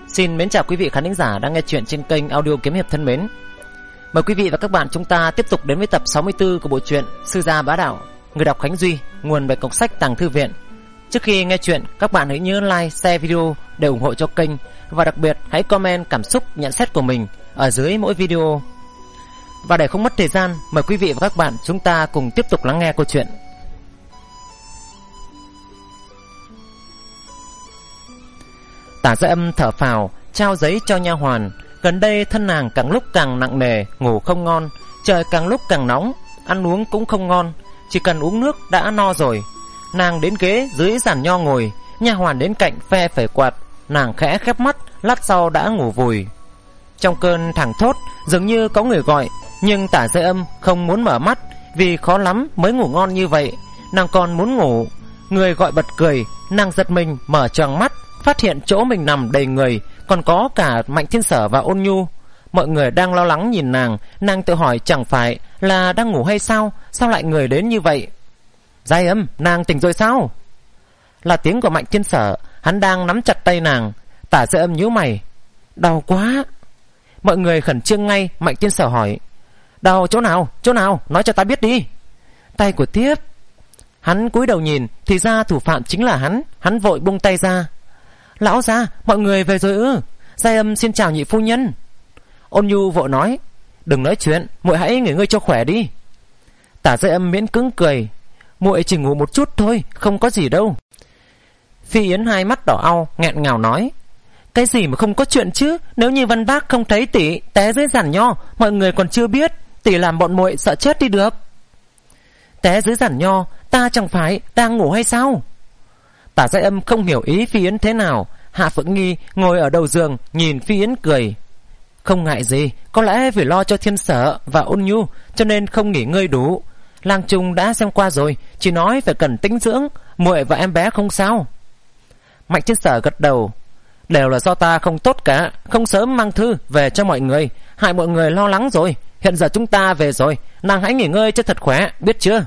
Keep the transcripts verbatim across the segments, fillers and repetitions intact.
Xin mến chào quý vị khán thính giả đang nghe chuyện trên kênh audio Kiếm Hiệp thân mến. Mời quý vị và các bạn chúng ta tiếp tục đến với tập sáu mươi tư của bộ truyện Sư Gia Bá Đạo. Người đọc Khánh Duy, nguồn bài cọc sách Tàng Thư Viện. Trước khi nghe chuyện, các bạn hãy nhớ like, share video để ủng hộ cho kênh. Và đặc biệt hãy comment cảm xúc, nhận xét của mình ở dưới mỗi video. Và để không mất thời gian, mời quý vị và các bạn chúng ta cùng tiếp tục lắng nghe câu chuyện. Tả Gia Âm thở phào, trao giấy cho nha hoàn. Gần đây thân nàng càng lúc càng nặng nề, ngủ không ngon, trời càng lúc càng nóng, ăn uống cũng không ngon, chỉ cần uống nước đã no rồi. Nàng đến ghế dưới giàn nho ngồi, nha hoàn đến cạnh phe phẩy quạt, nàng khẽ khép mắt, lát sau đã ngủ vùi. Trong cơn thảng thốt, dường như có người gọi, nhưng Tả Gia Âm không muốn mở mắt, vì khó lắm mới ngủ ngon như vậy, nàng còn muốn ngủ. Người gọi bật cười, nàng giật mình mở choàng mắt, phát hiện chỗ mình nằm đầy người, còn có cả Mạnh Thiên Sở và Ôn Nhu. Mọi người đang lo lắng nhìn nàng, nàng tự hỏi chẳng phải là đang ngủ hay sao, sao lại người đến như vậy. Gia Âm, nàng tỉnh rồi sao? Là tiếng của Mạnh Thiên Sở, hắn đang nắm chặt tay nàng. Tả Gia Âm nhíu mày, đau quá. Mọi người khẩn trương ngay. Mạnh Thiên Sở hỏi, đau chỗ nào, chỗ nào, nói cho ta biết đi. Tay của Tiếp. Hắn cúi đầu nhìn, thì ra thủ phạm chính là hắn. Hắn vội buông tay ra. Lão gia, mọi người về rồi ư? Gia Âm xin chào nhị phu nhân. Ôn Nhu vội nói, đừng nói chuyện, muội hãy nghỉ ngơi cho khỏe đi. Tả Gia Âm miễn cưỡng cười, muội chỉ ngủ một chút thôi, không có gì đâu. Phi Yến hai mắt đỏ au, nghẹn ngào nói, cái gì mà không có chuyện chứ? Nếu như Văn Bác không thấy tỷ té dưới giàn nho, mọi người còn chưa biết, tỷ làm bọn muội sợ chết đi được. Té dưới giàn nho, ta chẳng phải đang ngủ hay sao? Tả Gia Âm không hiểu ý Phi Yến thế nào. Hạ Phượng Nghi ngồi ở đầu giường nhìn Phi Yến cười, không ngại gì, có lẽ vì lo cho Thiên Sở và Ôn Nhu cho nên không nghỉ ngơi đủ. Lang Trung đã xem qua rồi, chỉ nói phải cần tĩnh dưỡng, muội và em bé không sao. Mạnh Thiên Sở gật đầu, đều là do ta không tốt cả, không sớm mang thư về cho mọi người, hại mọi người lo lắng rồi. Hiện giờ chúng ta về rồi, nàng hãy nghỉ ngơi cho thật khỏe, biết chưa?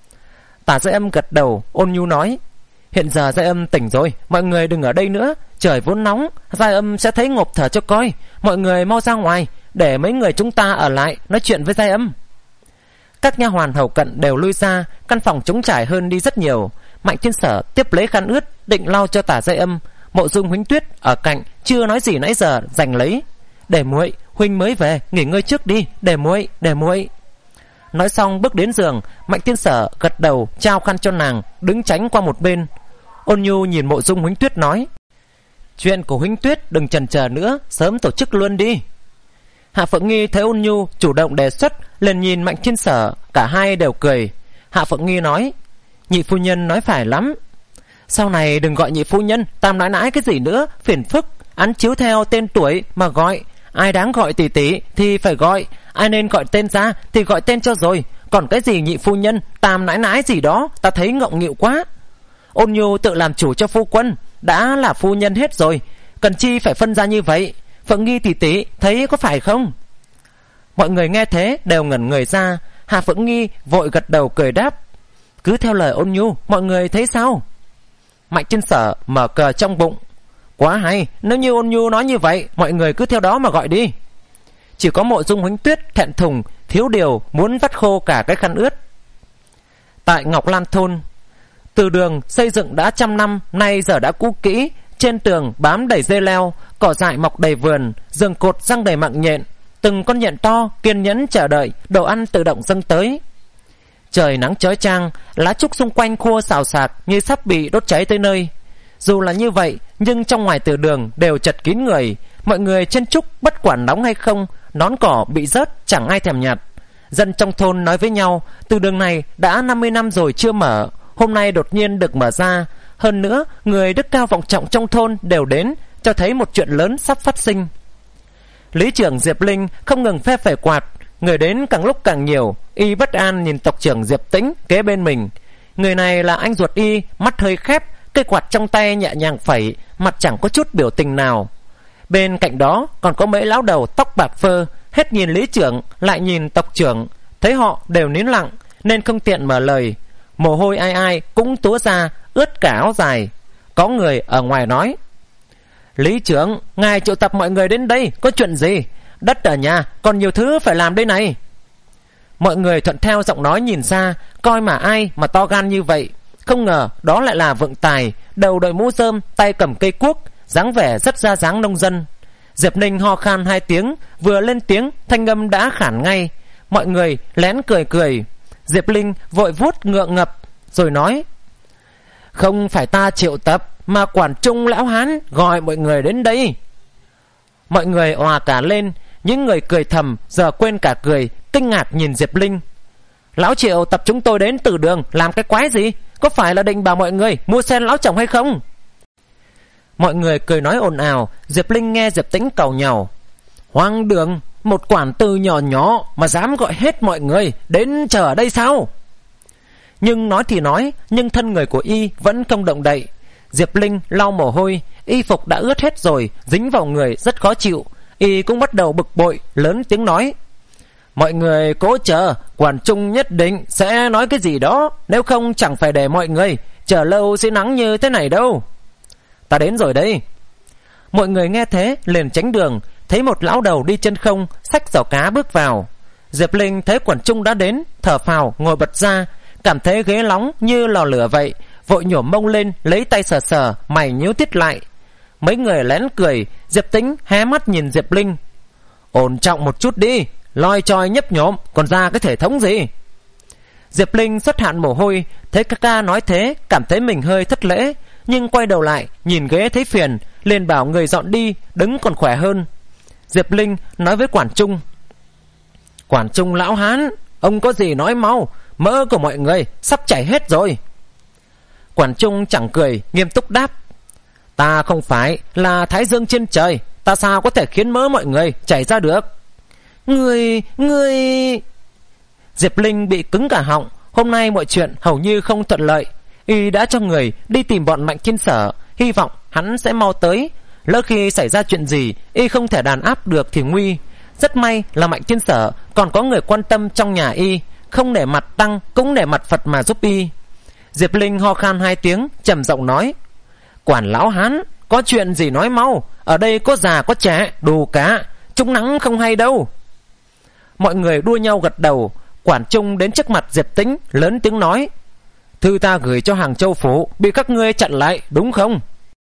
Tả Gia Âm gật đầu. Ôn Nhu nói, hiện giờ Gia Âm tỉnh rồi, mọi người đừng ở đây nữa, trời vốn nóng, Gia Âm sẽ thấy ngộp thở cho coi. Mọi người mau ra ngoài, để mấy người chúng ta ở lại nói chuyện với Gia Âm. Các nha hoàn hầu cận đều lui ra, căn phòng trống trải hơn đi rất nhiều. Mạnh Thiên Sở tiếp lấy khăn ướt định lau cho Tả Gia Âm. Mộ Dung Huỳnh Tuyết ở cạnh chưa nói gì nãy giờ giành lấy, để muội, huynh mới về, nghỉ ngơi trước đi, để muội, để muội. Nói xong bước đến giường, Mạnh Thiên Sở gật đầu trao khăn cho nàng, đứng tránh qua một bên. Ôn Nhu nhìn Mộ Dung Huỳnh Tuyết nói, chuyện của Huỳnh Tuyết đừng chần chờ nữa, sớm tổ chức luôn đi. Hạ Phượng Nghi thấy Ôn Nhu chủ động đề xuất, liền nhìn Mạnh Thiên Sở, cả hai đều cười. Hạ Phượng Nghi nói, nhị phu nhân nói phải lắm, sau này đừng gọi nhị phu nhân, tam nãi nãi cái gì nữa, phiền phức, án chiếu theo tên tuổi mà gọi. Ai đáng gọi tỷ tỷ thì phải gọi, ai nên gọi tên ra thì gọi tên cho rồi, còn cái gì nhị phu nhân, tam nãi nãi gì đó, ta thấy ngọng nghịu quá. Ôn Nhu tự làm chủ cho phu quân, đã là phu nhân hết rồi, cần chi phải phân ra như vậy. Phượng Nghi tỷ tỷ thấy có phải không? Mọi người nghe thế đều ngẩn người ra. Hà Phượng Nghi vội gật đầu cười đáp, cứ theo lời Ôn Nhu, mọi người thấy sao? Mạnh Thiên Sở mở cờ trong bụng, quá hay, nếu như Ôn Nhu nói như vậy, mọi người cứ theo đó mà gọi đi. Chỉ có Mộ Dung Huỳnh Tuyết thẹn thùng, thiếu điều muốn vắt khô cả cái khăn ướt. Tại Ngọc Lan Thôn, từ đường xây dựng đã trăm năm, nay giờ đã cũ kỹ. Trên tường bám đầy dây leo, cỏ dại mọc đầy vườn, giường cột răng đầy mạng nhện. Từng con nhện to kiên nhẫn chờ đợi đồ ăn tự động dâng tới. Trời nắng chói chang, lá trúc xung quanh khô xào xạc như sắp bị đốt cháy tới nơi. Dù là như vậy, nhưng trong ngoài từ đường đều chật kín người. Mọi người trên trúc bất quản nóng hay không, nón cỏ bị rớt chẳng ai thèm nhặt. Dân trong thôn nói với nhau, từ đường này đã năm mươi năm rồi chưa mở, hôm nay đột nhiên được mở ra. Hơn nữa, người đức cao vọng trọng trong thôn đều đến, cho thấy một chuyện lớn sắp phát sinh. Lý trưởng Diệp Linh không ngừng phe phẩy quạt, người đến càng lúc càng nhiều. Y bất an nhìn tộc trưởng Diệp Tĩnh kế bên mình. Người này là anh ruột y, mắt hơi khép, cây quạt trong tay nhẹ nhàng phẩy, mặt chẳng có chút biểu tình nào. Bên cạnh đó còn có mấy lão đầu tóc bạc phơ, hết nhìn Lý trưởng lại nhìn tộc trưởng, thấy họ đều nín lặng nên không tiện mở lời. Mồ hôi ai ai cũng túa ra, ướt cả áo dài. Có người ở ngoài nói, Lý trưởng, ngài triệu tập mọi người đến đây có chuyện gì? Đất ở nhà còn nhiều thứ phải làm đây này. Mọi người thuận theo giọng nói nhìn ra, coi mà ai mà to gan như vậy. Không ngờ đó lại là Vượng Tài, đầu đội mũ rơm, tay cầm cây cuốc, dáng vẻ rất ra dáng nông dân. Diệp Ninh ho khan hai tiếng, vừa lên tiếng thanh âm đã khản ngay. Mọi người lén cười cười. Diệp Linh vội vuốt ngượng ngập rồi nói: không phải ta triệu tập, mà quản trung lão hán gọi mọi người đến đây. Mọi người òa cả lên. Những người cười thầm giờ quên cả cười, kinh ngạc nhìn Diệp Linh. Lão Triệu tập chúng tôi đến từ đường làm cái quái gì? Có phải là định bảo mọi người mua sen lão chồng hay không? Mọi người cười nói ồn ào. Diệp Linh nghe Diệp Tĩnh cầu nhàu: hoang đường, một quản từ nhỏ nhỏ mà dám gọi hết mọi người đến chờ ở đây sao? Nhưng nói thì nói, nhưng thân người của y vẫn không động đậy. Diệp Linh lau mồ hôi, y phục đã ướt hết rồi, dính vào người rất khó chịu. Y cũng bắt đầu bực bội, lớn tiếng nói: mọi người cố chờ, quản trung nhất định sẽ nói cái gì đó, nếu không chẳng phải để mọi người chờ lâu sẽ nắng như thế này đâu. Ta đến rồi đây. Mọi người nghe thế liền tránh đường. Thấy một lão đầu đi chân không, xách giỏ cá bước vào. Diệp Linh thấy quản trung đã đến, thở phào ngồi bật ra, cảm thấy ghế nóng như lò lửa vậy, vội nhổm mông lên lấy tay sờ sờ, mày nhíu tít lại. Mấy người lén cười. Diệp Tĩnh hé mắt nhìn Diệp Linh: ổn trọng một chút đi, loi choi nhấp nhổm còn ra cái thể thống gì? Diệp Linh xuất hạn mồ hôi, thấy ca ca nói thế cảm thấy mình hơi thất lễ, nhưng quay đầu lại nhìn ghế thấy phiền, liền bảo người dọn đi, đứng còn khỏe hơn. Diệp Linh nói với quản trung: quản trung lão hán, ông có gì nói mau, mỡ của mọi người sắp chảy hết rồi. Quản trung chẳng cười, nghiêm túc đáp: ta không phải là thái dương trên trời, ta sao có thể khiến mỡ mọi người chảy ra được? Người, người... Diệp Linh bị cứng cả họng. Hôm nay mọi chuyện hầu như không thuận lợi. Y đã cho người đi tìm bọn Mạnh Thiên Sở, hy vọng hắn sẽ mau tới. Lỡ khi xảy ra chuyện gì y không thể đàn áp được thì nguy. Rất may là Mạnh Thiên Sở còn có người quan tâm trong nhà y, không để mặt tăng cũng để mặt Phật mà giúp y. Diệp Linh ho khan hai tiếng, trầm giọng nói: quản lão hán, có chuyện gì nói mau, ở đây có già có trẻ đủ cả, trúng nắng không hay đâu. Mọi người đua nhau gật đầu. Quản trung đến trước mặt Diệp Tĩnh, lớn tiếng nói: thư ta gửi cho Hàng Châu phủ bị các ngươi chặn lại đúng không?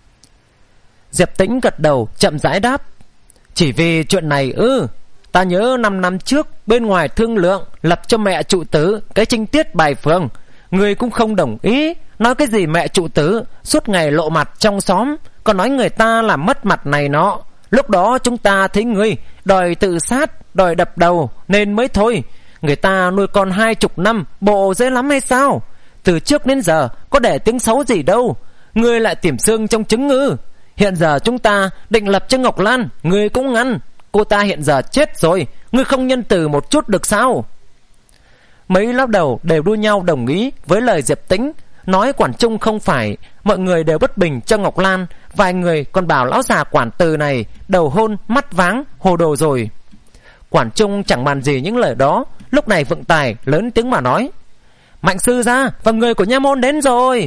Diệp Tĩnh gật đầu chậm rãi đáp: chỉ vì chuyện này ư? Ừ, ta nhớ năm năm trước bên ngoài thương lượng lập cho mẹ trụ tử cái trinh tiết bài phường, người cũng không đồng ý, nói cái gì mẹ trụ tử suốt ngày lộ mặt trong xóm, còn nói người ta làm mất mặt này nọ. Lúc đó chúng ta thấy người đòi tự sát, đòi đập đầu nên mới thôi. Người ta nuôi con hai chục năm, bộ dễ lắm hay sao? Từ trước đến giờ có để tiếng xấu gì đâu, ngươi lại tiềm xương trong trứng ư? Hiện giờ chúng ta định lập cho Ngọc Lan, ngươi cũng ngăn. Cô ta hiện giờ chết rồi, ngươi không nhân từ một chút được sao? Mấy lão đầu đều đua nhau đồng ý với lời Diệp Tĩnh, nói quản trung không phải. Mọi người đều bất bình cho Ngọc Lan, vài người còn bảo lão già quản từ này đầu hôn mắt váng hồ đồ rồi. Quản trung chẳng bàn gì những lời đó. Lúc này Vượng Tài lớn tiếng mà nói: Mạnh sư gia và người của nha môn đến rồi.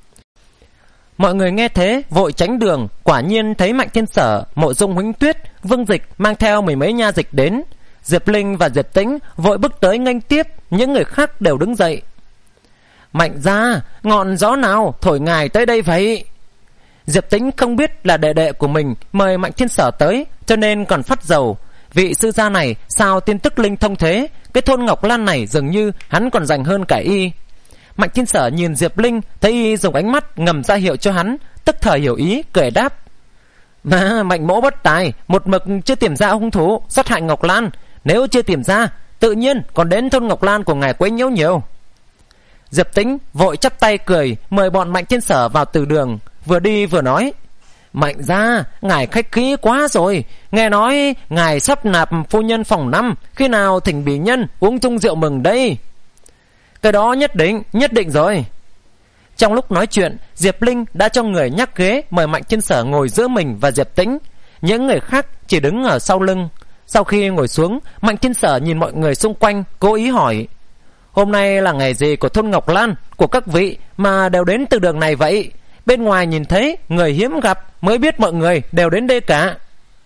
Mọi người nghe thế vội tránh đường. Quả nhiên thấy Mạnh Thiên Sở, Mộ Dung Huỳnh Tuyết, Vương Dịch mang theo mười mấy nha dịch đến. Diệp Linh và Diệp Tĩnh vội bước tới nghênh tiếp. Những người khác đều đứng dậy. Mạnh gia, ngọn gió nào thổi ngài tới đây vậy? Diệp Tĩnh không biết là đệ đệ của mình mời Mạnh Thiên Sở tới, cho nên còn phát dầu. Vị sư gia này sao tin tức linh thông thế? Cái thôn Ngọc Lan này dường như hắn còn dành hơn cả y. Mạnh Thiên Sở nhìn Diệp Linh, thấy y dùng ánh mắt ngầm ra hiệu cho hắn, tức thời hiểu ý, cười đáp: Mà Mạnh mỗ bất tài, một mực chưa tìm ra hung thủ sát hại Ngọc Lan. Nếu chưa tìm ra, tự nhiên còn đến thôn Ngọc Lan của ngài quấy nhiễu nhiều. Diệp Tĩnh vội chắp tay cười, mời bọn Mạnh Thiên Sở vào từ đường, vừa đi vừa nói: Mạnh gia, ngài khách khí quá rồi. Nghe nói ngài sắp nạp phu nhân phòng năm, khi nào thỉnh bỉ nhân uống chung rượu mừng đây? Cái đó nhất định, nhất định rồi. Trong lúc nói chuyện, Diệp Linh đã cho người nhắc ghế mời Mạnh Thiên Sở ngồi giữa mình và Diệp Tĩnh. Những người khác chỉ đứng ở sau lưng. Sau khi ngồi xuống, Mạnh Thiên Sở nhìn mọi người xung quanh, cố ý hỏi: Hôm nay là ngày gì của thôn Ngọc Lan, của các vị mà đều đến từ đường này vậy? Bên ngoài nhìn thấy người hiếm gặp mới biết mọi người đều đến đây cả.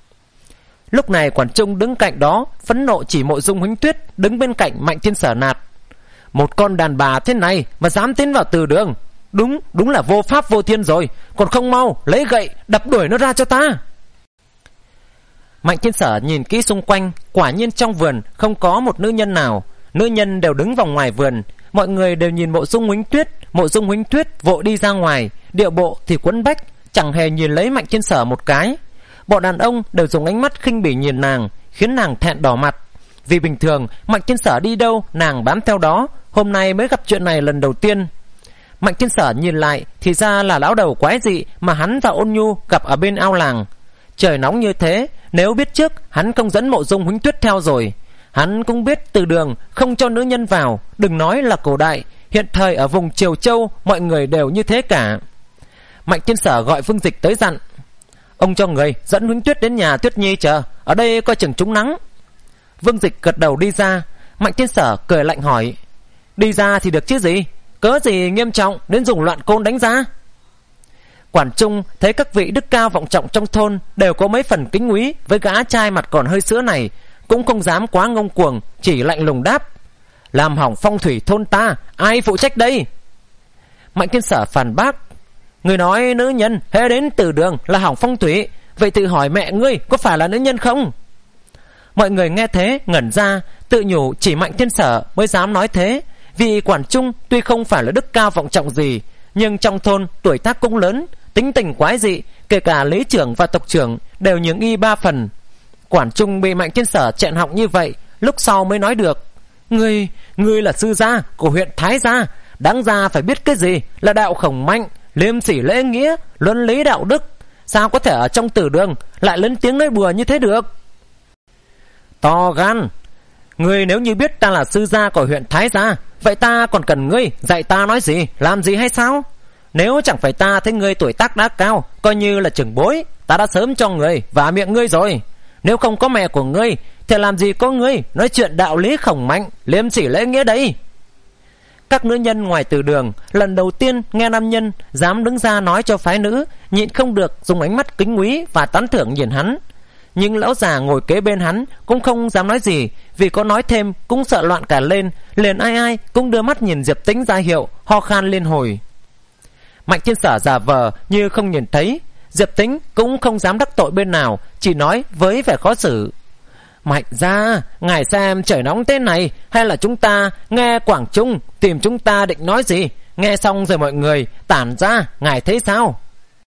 Lúc này Quản Trung đứng cạnh đó phẫn nộ chỉ Mộ Dung Huỳnh Tuyết đứng bên cạnh Mạnh Thiên Sở nạt: một con đàn bà thế này mà dám tiến vào từ đường, đúng đúng là vô pháp vô thiên rồi, còn không mau lấy gậy đập đuổi nó ra cho ta. Mạnh Thiên Sở nhìn kỹ xung quanh, quả nhiên trong vườn không có một nữ nhân nào, nữ nhân đều đứng vòng ngoài vườn. Mọi người đều nhìn Mộ Dung Huỳnh Tuyết. Mộ Dung Huỳnh Tuyết vội đi ra ngoài, điệu bộ thì quấn bách, chẳng hề nhìn lấy Mạnh Thiên Sở một cái. Bọn đàn ông đều dùng ánh mắt khinh bỉ nhìn nàng, khiến nàng thẹn đỏ mặt. Vì bình thường Mạnh Thiên Sở đi đâu nàng bám theo đó, hôm nay mới gặp chuyện này lần đầu tiên. Mạnh Thiên Sở nhìn lại thì ra là lão đầu quái dị mà hắn và Ôn Nhu gặp ở bên ao làng. Trời nóng như thế, nếu biết trước hắn không dẫn Mộ Dung Huỳnh Tuyết theo rồi. Hắn cũng biết từ đường không cho nữ nhân vào, đừng nói là cổ đại, hiện thời ở vùng Triều Châu mọi người đều như thế cả. Mạnh Thiên Sở gọi Vương Dịch tới dặn: ông cho người dẫn Huỳnh Tuyết đến nhà Tuyết Nhi chờ, ở đây coi chừng trúng nắng. Vương Dịch gật đầu đi ra. Mạnh Thiên Sở cười lạnh hỏi: đi ra thì được chứ gì, cớ gì nghiêm trọng đến dùng loạn côn đánh ra. Quản Trung thấy các vị đức cao vọng trọng trong thôn đều có mấy phần kính quý với gã trai mặt còn hơi sữa này, cũng không dám quá ngông cuồng, chỉ lạnh lùng đáp: làm hỏng phong thủy thôn ta, ai phụ trách đây? Mạnh Thiên Sở phản bác: người nói nữ nhân hễ đến từ đường là hỏng phong thủy, vậy tự hỏi mẹ ngươi có phải là nữ nhân không? Mọi người nghe thế ngẩn ra, tự nhủ chỉ Mạnh Thiên Sở mới dám nói thế. Vì Quản Trung tuy không phải là đức cao vọng trọng gì, nhưng trong thôn tuổi tác cũng lớn, tính tình quái dị, kể cả lý trưởng và tộc trưởng đều nhường y ba phần. Quản Trung bị Mạnh Thiên Sở chẹn họng như vậy, lúc sau mới nói được: Ngươi, ngươi là sư gia của huyện Thái Gia, đáng ra phải biết cái gì là đạo khổng mạnh, liêm sỉ lễ nghĩa, luân lý đạo đức, sao có thể ở trong tử đường lại lớn tiếng nói bừa như thế được? To gan! Ngươi nếu như biết ta là sư gia của huyện Thái Gia, vậy ta còn cần ngươi dạy ta nói gì, làm gì hay sao? Nếu chẳng phải ta thấy ngươi tuổi tác đã cao, coi như là trưởng bối, ta đã sớm cho người vả miệng ngươi rồi. Nếu không có mẹ của ngươi thì làm gì có ngươi nói chuyện đạo lý khổng mạnh, liêm sỉ lễ nghĩa đấy. Các nữ nhân ngoài từ đường lần đầu tiên nghe nam nhân dám đứng ra nói cho phái nữ, nhịn không được dùng ánh mắt kính quý và tán thưởng nhìn hắn. Nhưng lão già ngồi kế bên hắn cũng không dám nói gì, vì có nói thêm cũng sợ loạn cả lên, liền ai ai cũng đưa mắt nhìn Diệp Tĩnh ra hiệu, ho khan liên hồi. Mạnh Thiên Sở giả vờ như không nhìn thấy. Diệp Tĩnh cũng không dám đắc tội bên nào, chỉ nói với vẻ khó xử: Mạnh gia, ngài xem trời nóng thế này, hay là chúng ta nghe Quảng Trung tìm chúng ta định nói gì? Nghe xong rồi mọi người tản ra, ngài thấy sao?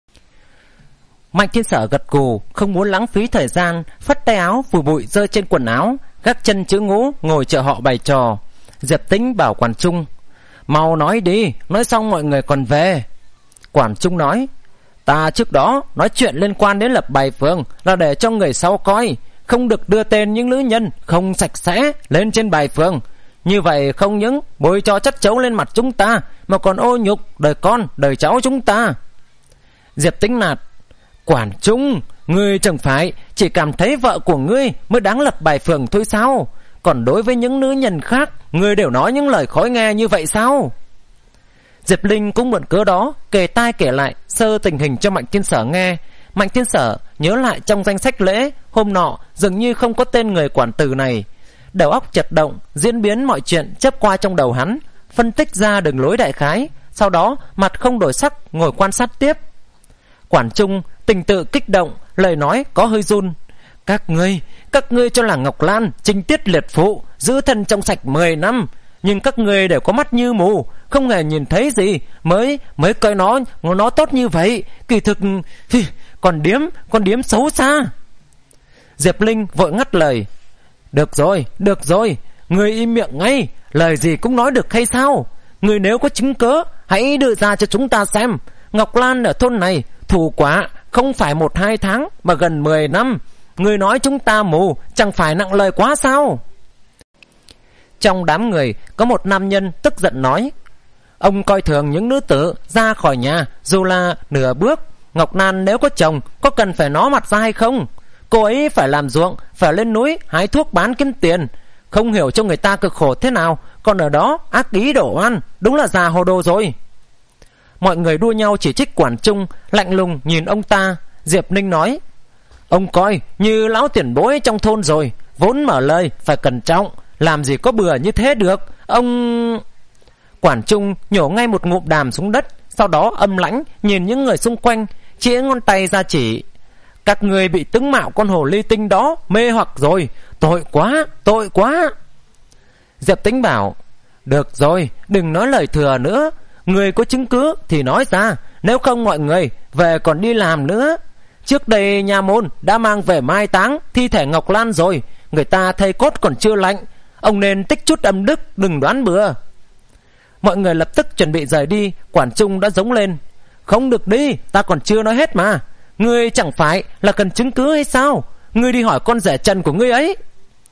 Mạnh Thiên Sở gật gù, không muốn lãng phí thời gian, phất tay áo vùi bụi rơi trên quần áo, gác chân chữ ngũ ngồi chờ họ bày trò. Diệp Tĩnh bảo Quản Trung: mau nói đi, nói xong mọi người còn về. Quản Trung nói: ta trước đó nói chuyện liên quan đến lập bài phường là để cho người sau coi, không được đưa tên những nữ nhân không sạch sẽ lên trên bài phường. Như vậy không những bôi cho chất chấu lên mặt chúng ta, mà còn ô nhục đời con đời cháu chúng ta. Diệp Tĩnh nạt: Quản Trung, ngươi chẳng phải chỉ cảm thấy vợ của ngươi mới đáng lập bài phường thôi sao? Còn đối với những nữ nhân khác, ngươi đều nói những lời khó nghe như vậy sao? Diệp Linh cũng mượn cớ đó kể tai kể lại sơ tình hình cho Mạnh Thiên Sở nghe. Mạnh Thiên Sở nhớ lại trong danh sách lễ hôm nọ dường như không có tên người quản tử này. Đầu óc chật động, diễn biến mọi chuyện chớp qua trong đầu hắn, phân tích ra đường lối đại khái. Sau đó mặt không đổi sắc ngồi quan sát tiếp. Quản Trung tình tự kích động, lời nói có hơi run: Các ngươi, các ngươi cho là Ngọc Lan trinh tiết liệt phụ, giữ thân trong sạch mười năm, nhưng các ngươi đều có mắt như mù, không hề nhìn thấy gì, mới mới coi nó nó tốt như vậy. Kỳ thực thì còn điếm, còn điếm xấu xa. Diệp Linh vội ngắt lời: Được rồi, được rồi, ngươi im miệng ngay, lời gì cũng nói được hay sao? Ngươi nếu có chứng cớ, hãy đưa ra cho chúng ta xem. Ngọc Lan ở thôn này thủ quả không phải một hai tháng mà gần mười năm. Ngươi nói chúng ta mù, chẳng phải nặng lời quá sao? Trong đám người có một nam nhân tức giận nói: Ông coi thường những nữ tử ra khỏi nhà dù là nửa bước. Ngọc Lan nếu có chồng, có cần phải nó mặt ra hay không? Cô ấy phải làm ruộng, phải lên núi hái thuốc bán kiếm tiền, không hiểu cho người ta cực khổ thế nào, còn ở đó ác ý đổ ăn, đúng là già hồ đồ rồi. Mọi người đua nhau chỉ trích Quản Trung, lạnh lùng nhìn ông ta. Diệp Ninh nói: Ông coi như lão tiền bối trong thôn rồi, vốn mở lời phải cẩn trọng, làm gì có bừa như thế được. Ông... Quản Trung nhổ ngay một ngụm đàm xuống đất, sau đó âm lãnh nhìn những người xung quanh, chĩa ngón tay ra chỉ: Các người bị tướng mạo con hồ ly tinh đó mê hoặc rồi, tội quá, tội quá. Diệp Tĩnh bảo: Được rồi, đừng nói lời thừa nữa, người có chứng cứ thì nói ra, nếu không mọi người về còn đi làm nữa. Trước đây nhà môn đã mang về mai táng thi thể Ngọc Lan rồi, người ta thây cốt còn chưa lạnh, ông nên tích chút âm đức, đừng đoán bừa. Mọi người lập tức chuẩn bị rời đi. Quản Trung đã giống lên: Không được đi, ta còn chưa nói hết mà. Ngươi chẳng phải là cần chứng cứ hay sao? Ngươi đi hỏi con rể Trần của ngươi ấy.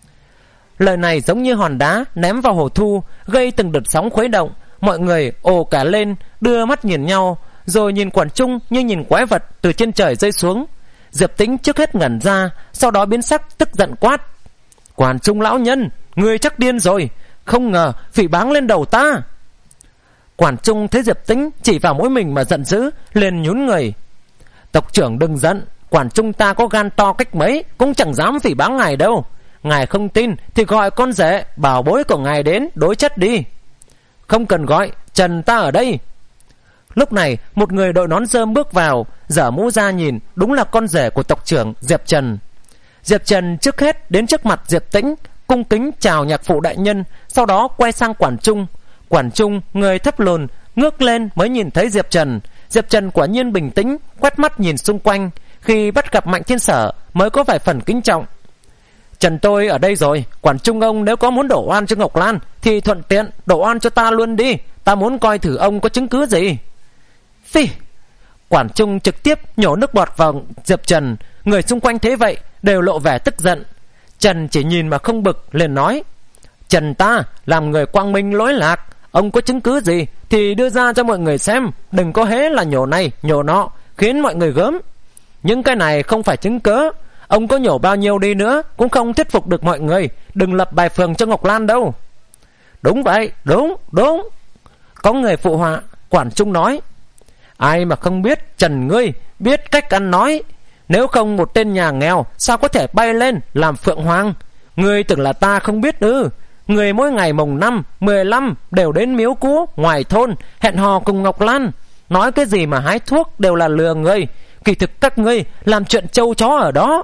Lời này giống như hòn đá ném vào hồ thu, gây từng đợt sóng khuấy động. Mọi người ồ cả lên, đưa mắt nhìn nhau, rồi nhìn Quản Trung như nhìn quái vật từ trên trời rơi xuống. Diệp Tĩnh trước hết ngẩn ra, sau đó biến sắc tức giận quát: Quản Trung lão nhân, ngươi chắc điên rồi, không ngờ phỉ báng lên đầu ta. Quản Trung thấy Diệp Tĩnh chỉ vào mỗi mình mà giận dữ, liền nhún người: Tộc trưởng đừng giận, Quản Trung ta có gan to cách mấy cũng chẳng dám phỉ báng ngài đâu. Ngài không tin thì gọi con rể bảo bối của ngài đến đối chất đi. Không cần gọi, Trần ta ở đây. Lúc này một người đội nón rơm bước vào, giở mũ ra nhìn, đúng là con rể của tộc trưởng Diệp Trần. Diệp Trần trước hết đến trước mặt Diệp Tĩnh, cung kính chào nhạc phụ đại nhân, sau đó quay sang Quản Trung. Quản Trung người thấp lùn, ngước lên mới nhìn thấy Diệp Trần. Diệp Trần quả nhiên bình tĩnh, quét mắt nhìn xung quanh, khi bắt gặp Mạnh Thiên Sở mới có vài phần kính trọng. Trần tôi ở đây rồi, Quản Trung ông nếu có muốn đổ oan cho Ngọc Lan thì thuận tiện đổ oan cho ta luôn đi, ta muốn coi thử ông có chứng cứ gì. Phi! Quản Trung trực tiếp nhổ nước bọt vào Diệp Trần. Người xung quanh thấy vậy đều lộ vẻ tức giận. Trần chỉ nhìn mà không bực, liền nói: Trần ta làm người quang minh lỗi lạc, ông có chứng cứ gì thì đưa ra cho mọi người xem, đừng có hễ là nhổ này nhổ nọ khiến mọi người gớm. Những cái này không phải chứng cớ, ông có nhổ bao nhiêu đi nữa cũng không thuyết phục được mọi người, đừng lập bài phường cho Ngọc Lan đâu. Đúng vậy, đúng, đúng. Có người phụ họa. Quản Trung nói: Ai mà không biết Trần ngươi biết cách ăn nói, nếu không một tên nhà nghèo sao có thể bay lên làm phượng hoàng. Ngươi tưởng là ta không biết ư? Người mỗi ngày mồng năm, mười lăm đều đến miếu cũ ngoài thôn hẹn hò cùng Ngọc Lan, nói cái gì mà hái thuốc đều là lừa người, kỳ thực các ngươi làm chuyện trâu chó ở đó.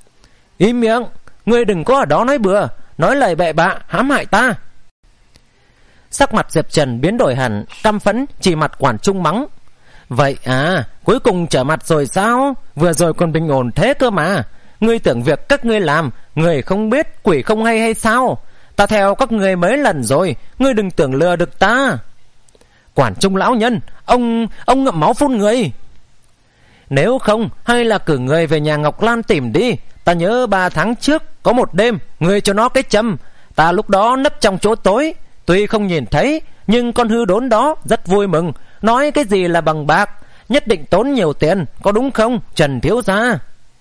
Im miệng, ngươi đừng có ở đó nói bừa, nói lời bậy bạ hãm hại ta. Sắc mặt Diệp Trần biến đổi hẳn, căm phẫn chỉ mặt Quản Trung mắng: Vậy à, cuối cùng trở mặt rồi sao? Vừa rồi còn bình ổn thế cơ mà. Ngươi tưởng việc các ngươi làm, người không biết quỷ không hay hay sao? Ta theo các ngươi mấy lần rồi, ngươi đừng tưởng lừa được ta. Quản Trung lão nhân, ông ông ngậm máu phun người. Nếu không hay là cử người về nhà Ngọc Lan tìm đi. Ta nhớ ba tháng trước có một đêm người cho nó cái châm, ta lúc đó nấp trong chỗ tối, tuy không nhìn thấy nhưng con hư đốn đó rất vui mừng, nói cái gì là bằng bạc, nhất định tốn nhiều tiền, có đúng không Trần thiếu gia?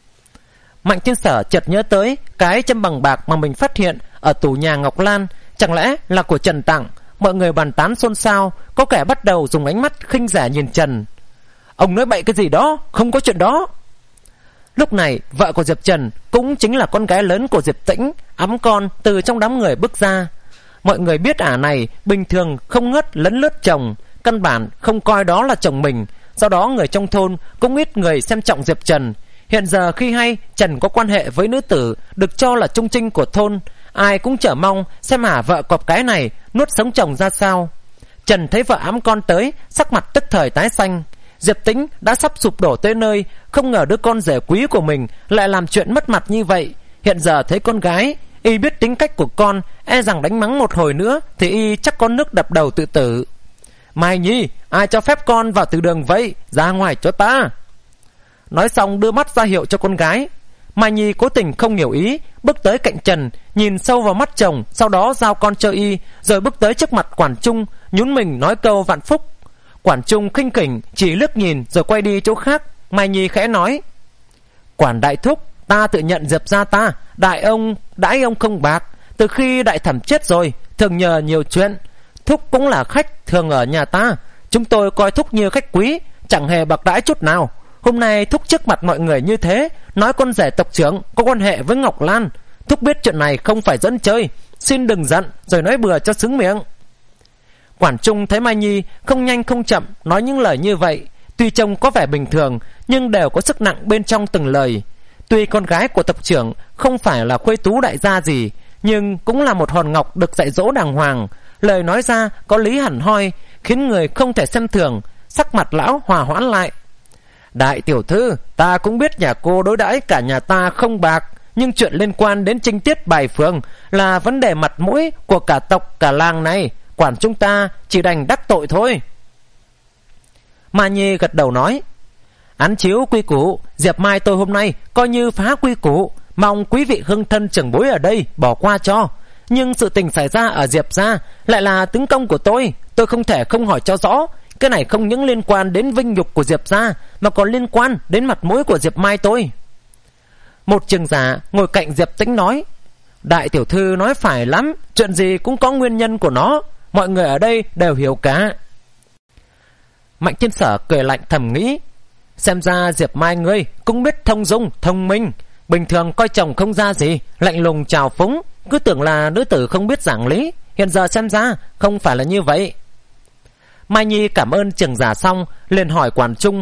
Mạnh Thiên Sở chợt nhớ tới cái châm bằng bạc mà mình phát hiện ở tủ nhà Ngọc Lan, chẳng lẽ là của Trần tặng. Mọi người bàn tán xôn xao, có kẻ bắt đầu dùng ánh mắt khinh rẻ nhìn Trần. Ông nói bậy cái gì đó, không có chuyện đó. Lúc này vợ của Diệp Trần cũng chính là con gái lớn của Diệp Tĩnh ẵm con từ trong đám người bước ra. Mọi người biết ả này bình thường không ngớt lấn lướt chồng, căn bản không coi đó là chồng mình. Do đó người trong thôn cũng ít người xem trọng Diệp Trần. Hiện giờ khi hay Trần có quan hệ với nữ tử được cho là trung trinh của thôn, ai cũng chờ mong xem ả vợ cọp cái này nuốt sống chồng ra sao. Trần thấy vợ ẵm con tới, sắc mặt tức thời tái xanh. Diệp Tĩnh đã sắp sụp đổ tới nơi, không ngờ đứa con rể quý của mình lại làm chuyện mất mặt như vậy. Hiện giờ thấy con gái, y biết tính cách của con, e rằng đánh mắng một hồi nữa thì y chắc có nước đập đầu tự tử. Mai Nhi, ai cho phép con vào từ đường vậy, ra ngoài cho ta. Nói xong đưa mắt ra hiệu cho con gái. Mai Nhi cố tình không hiểu ý, bước tới cạnh Trần, nhìn sâu vào mắt chồng, sau đó giao con cho y, rồi bước tới trước mặt Quản Trung, nhún mình nói câu vạn phúc. Quản Trung khinh khỉnh chỉ liếc nhìn rồi quay đi chỗ khác. Mai Nhi khẽ nói: Quản đại thúc, ta tự nhận Diệp gia ta đại ông đãi ông không bạc, từ khi đại thẩm chết rồi thường nhờ nhiều chuyện. Thúc cũng là khách thường ở nhà ta, chúng tôi coi thúc như khách quý, chẳng hề bạc đãi chút nào. Hôm nay Thúc trước mặt mọi người như thế nói con rể tộc trưởng có quan hệ với Ngọc Lan. Thúc biết chuyện này không phải dẫn chơi, xin đừng giận rồi nói bừa cho xứng miệng. Quản Trung thấy Mai Nhi không nhanh không chậm nói những lời như vậy, tuy trông có vẻ bình thường nhưng đều có sức nặng bên trong từng lời. Tuy con gái của tộc trưởng không phải là khuê tú đại gia gì, nhưng cũng là một hòn ngọc được dạy dỗ đàng hoàng. Lời nói ra có lý hẳn hoi, khiến người không thể xem thường. Sắc mặt lão hòa hoãn lại. Đại tiểu thư, ta cũng biết nhà cô đối đãi cả nhà ta không bạc, nhưng chuyện liên quan đến trinh tiết bài phường là vấn đề mặt mũi của cả tộc cả làng này. Quản chúng ta chỉ đành đắc tội thôi. Mai Nhi gật đầu nói, án chiếu quy củ, Diệp Mai tôi hôm nay coi như phá quy củ, mong quý vị hương thân trưởng bối ở đây bỏ qua cho. Nhưng sự tình xảy ra ở Diệp gia lại là tướng công của tôi, tôi không thể không hỏi cho rõ. Cái này không những liên quan đến vinh nhục của Diệp gia, mà còn liên quan đến mặt mũi của Diệp Mai tôi. Một trưởng giả ngồi cạnh Diệp Tĩnh nói, đại tiểu thư nói phải lắm, chuyện gì cũng có nguyên nhân của nó, mọi người ở đây đều hiểu cả. Mạnh Thiên Sở cười lạnh thầm nghĩ, xem ra Diệp Mai ngươi cũng biết thông dung thông minh, bình thường coi chồng không ra gì, lạnh lùng trào phúng, cứ tưởng là nữ tử không biết giảng lý, hiện giờ xem ra không phải là như vậy. Mai Nhi cảm ơn trưởng giả xong liền hỏi Quản Trung,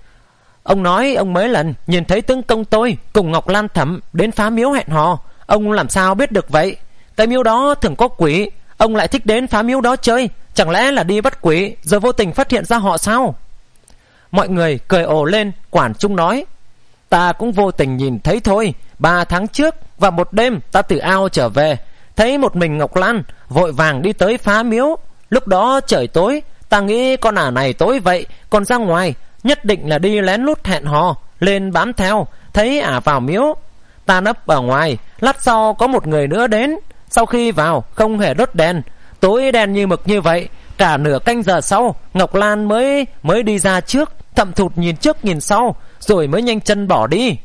ông nói ông mấy lần nhìn thấy tướng công tôi cùng Ngọc Lan Thẩm đến phá miếu hẹn hò, ông làm sao biết được vậy? Cái miếu đó thường có quỷ, ông lại thích đến phá miếu đó chơi, chẳng lẽ là đi bắt quỷ rồi vô tình phát hiện ra họ sao? Mọi người cười ồ lên. Quản Trung nói, ta cũng vô tình nhìn thấy thôi. Ba tháng trước và một đêm ta từ ao trở về, thấy một mình Ngọc Lan vội vàng đi tới phá miếu. Lúc đó trời tối, ta nghĩ con ả này tối vậy còn ra ngoài, nhất định là đi lén lút hẹn hò, lên bám theo, thấy ả vào miếu. Ta nấp ở ngoài, lát sau có một người nữa đến, sau khi vào không hề đốt đèn, tối đen như mực như vậy. Cả nửa canh giờ sau Ngọc Lan mới mới đi ra trước, thậm thụt nhìn trước nhìn sau, rồi mới nhanh chân bỏ đi.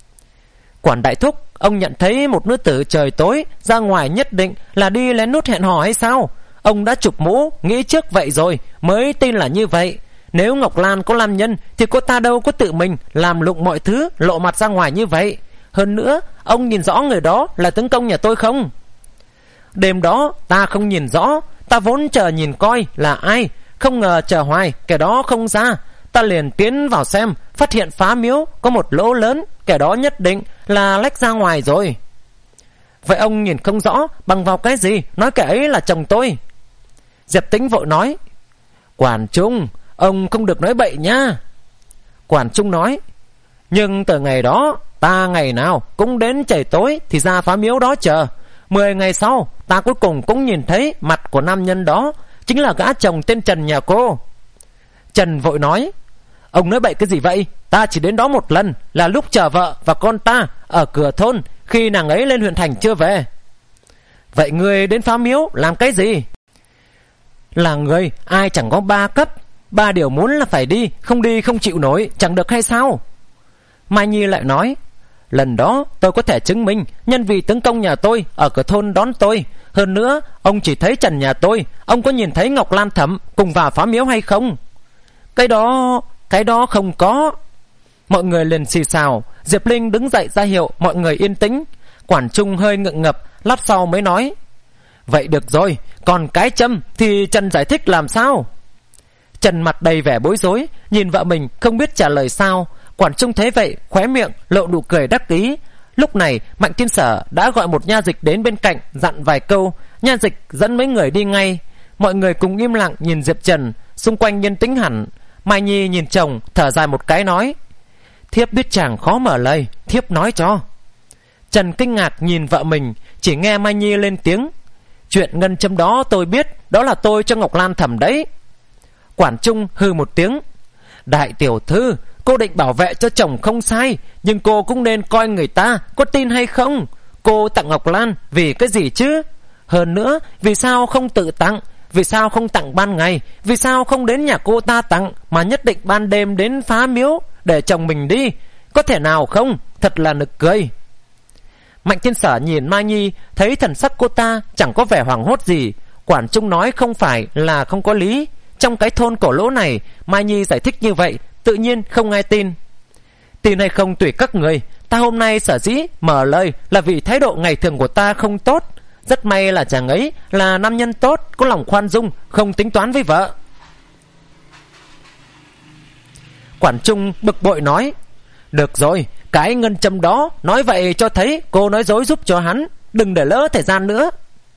Quản đại thúc, ông nhận thấy một nữ tử trời tối ra ngoài nhất định là đi lén lút hẹn hò hay sao? Ông đã chụp mũ nghĩ trước vậy rồi mới tin là như vậy. Nếu Ngọc Lan có nam nhân thì cô ta đâu có tự mình làm lụng mọi thứ lộ mặt ra ngoài như vậy. Hơn nữa, ông nhìn rõ người đó là tướng công nhà tôi không? Đêm đó ta không nhìn rõ, ta vốn chờ nhìn coi là ai, không ngờ chờ hoài kẻ đó không ra. Ta liền tiến vào xem, phát hiện phá miếu có một lỗ lớn, kẻ đó nhất định là lách ra ngoài rồi. Vậy ông nhìn không rõ bằng vào cái gì nói kẻ ấy là chồng tôi? Diệp Tĩnh vội nói, Quản Trung, ông không được nói bậy nha. Quản Trung nói, nhưng từ ngày đó ta ngày nào cũng đến trời tối thì ra phá miếu đó chờ. Mười ngày sau ta cuối cùng cũng nhìn thấy mặt của nam nhân đó, chính là gã chồng tên Trần nhà cô. Trần vội nói, ông nói bậy cái gì vậy? Ta chỉ đến đó một lần, là lúc chờ vợ và con ta ở cửa thôn, khi nàng ấy lên huyện thành chưa về. Vậy ngươi đến phá miếu làm cái gì? Là người ai chẳng có ba cấp, ba điều muốn là phải đi, không đi không chịu nổi, chẳng được hay sao? Mai Nhi lại nói, lần đó tôi có thể chứng minh nhân vì tướng công nhà tôi ở cửa thôn đón tôi. Hơn nữa, ông chỉ thấy Trần nhà tôi, ông có nhìn thấy Ngọc Lan Thẩm cùng vào phá miếu hay không? Cái đó, cái đó không có. Mọi người liền xì xào. Diệp Linh đứng dậy ra hiệu mọi người yên tĩnh. Quản Trung hơi ngượng ngập, lát sau mới nói, vậy được rồi, còn cái châm thì Trần giải thích làm sao? Trần mặt đầy vẻ bối rối, nhìn vợ mình không biết trả lời sao. Quản Trung thấy vậy khóe miệng lộ nụ cười đắc ý. Lúc này Mạnh Thiên Sở đã gọi một nha dịch đến bên cạnh, dặn vài câu. Nha dịch dẫn mấy người đi ngay. Mọi người cùng im lặng nhìn Diệp Trần, xung quanh yên tĩnh hẳn. Mai Nhi nhìn chồng thở dài một cái nói, thiếp biết chàng khó mở lời, thiếp nói cho. Trần kinh ngạc nhìn vợ mình, chỉ nghe Mai Nhi lên tiếng, chuyện ngân châm đó tôi biết, đó là tôi cho Ngọc Lan Thẩm đấy. Quản Trung hừ một tiếng, đại tiểu thư, cô định bảo vệ cho chồng không sai, nhưng cô cũng nên coi người ta có tin hay không. Cô tặng Ngọc Lan vì cái gì chứ? Hơn nữa, vì sao không tự tặng? Vì sao không tặng ban ngày? Vì sao không đến nhà cô ta tặng, mà nhất định ban đêm đến phá miếu để chồng mình đi? Có thể nào không? Thật là nực cười. Mạnh Thiên Sở nhìn Mai Nhi, thấy thần sắc cô ta chẳng có vẻ hoảng hốt gì. Quản Trung nói không phải là không có lý. Trong cái thôn cổ lỗ này, Mai Nhi giải thích như vậy, tự nhiên không ai tin. Tin hay không tùy các người. Ta hôm nay sở dĩ mở lời là vì thái độ ngày thường của ta không tốt. Rất may là chàng ấy là nam nhân tốt, có lòng khoan dung, không tính toán với vợ. Quản trung bực bội nói: Được rồi, cái ngân châm đó nói vậy cho thấy cô nói dối giúp cho hắn, đừng để lỡ thời gian nữa.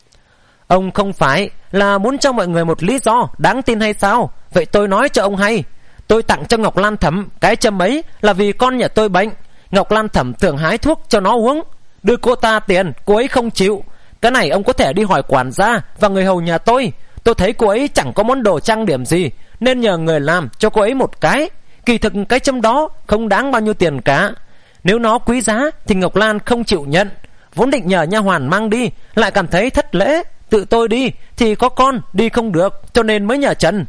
Ông không phải là muốn cho mọi người một lý do đáng tin hay sao? Vậy tôi nói cho ông hay. Tôi tặng cho Ngọc Lan Thẩm cái châm ấy là vì con nhà tôi bệnh. Ngọc Lan Thẩm thường hái thuốc cho nó uống. Đưa cô ta tiền, cô ấy không chịu. Cái này ông có thể đi hỏi quản gia và người hầu nhà tôi. Tôi thấy cô ấy chẳng có món đồ trang điểm gì, nên nhờ người làm cho cô ấy một cái. Kỳ thực cái châm đó không đáng bao nhiêu tiền cả. Nếu nó quý giá thì Ngọc Lan không chịu nhận. Vốn định nhờ nha hoàn mang đi, lại cảm thấy thất lễ. Tự tôi đi thì có con đi không được, cho nên mới nhờ Trần.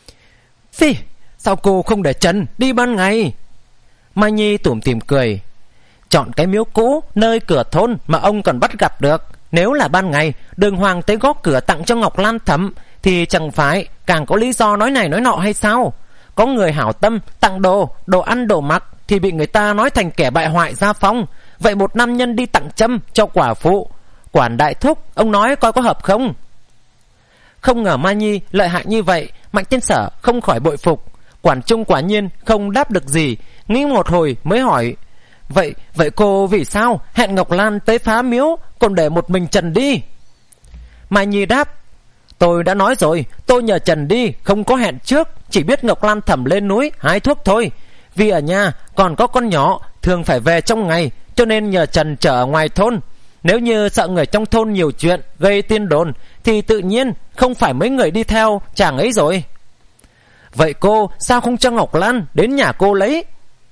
Phi, sao cô không để Trần đi ban ngày? Mai Nhi tủm tỉm cười. Chọn cái miếu cũ nơi cửa thôn mà ông còn bắt gặp được. Nếu là ban ngày Đường Hoàng tới gõ cửa tặng cho Ngọc Lan Thẩm thì chẳng phải càng có lý do nói này nói nọ hay sao? Có người hảo tâm tặng đồ, đồ ăn đồ mặc thì bị người ta nói thành kẻ bại hoại gia phong. Vậy một nam nhân đi tặng châm cho quả phụ, Quản đại thúc, ông nói coi có hợp không? Không ngờ Mai Nhi lợi hại như vậy, Mạnh Tiên Sở không khỏi bội phục. Quản trung quả nhiên không đáp được gì, nghĩ một hồi mới hỏi: Vậy vậy cô vì sao hẹn Ngọc Lan tới phá miếu, còn để một mình Trần đi? Mai Nhi đáp: Tôi đã nói rồi, tôi nhờ Trần đi, không có hẹn trước, chỉ biết Ngọc Lan Thẩm lên núi hái thuốc thôi. Vì ở nhà còn có con nhỏ, thường phải về trong ngày, cho nên nhờ Trần chở ở ngoài thôn. Nếu như sợ người trong thôn nhiều chuyện, gây tin đồn, thì tự nhiên không phải mấy người đi theo chàng ấy rồi. Vậy cô sao không cho Ngọc Lan đến nhà cô lấy?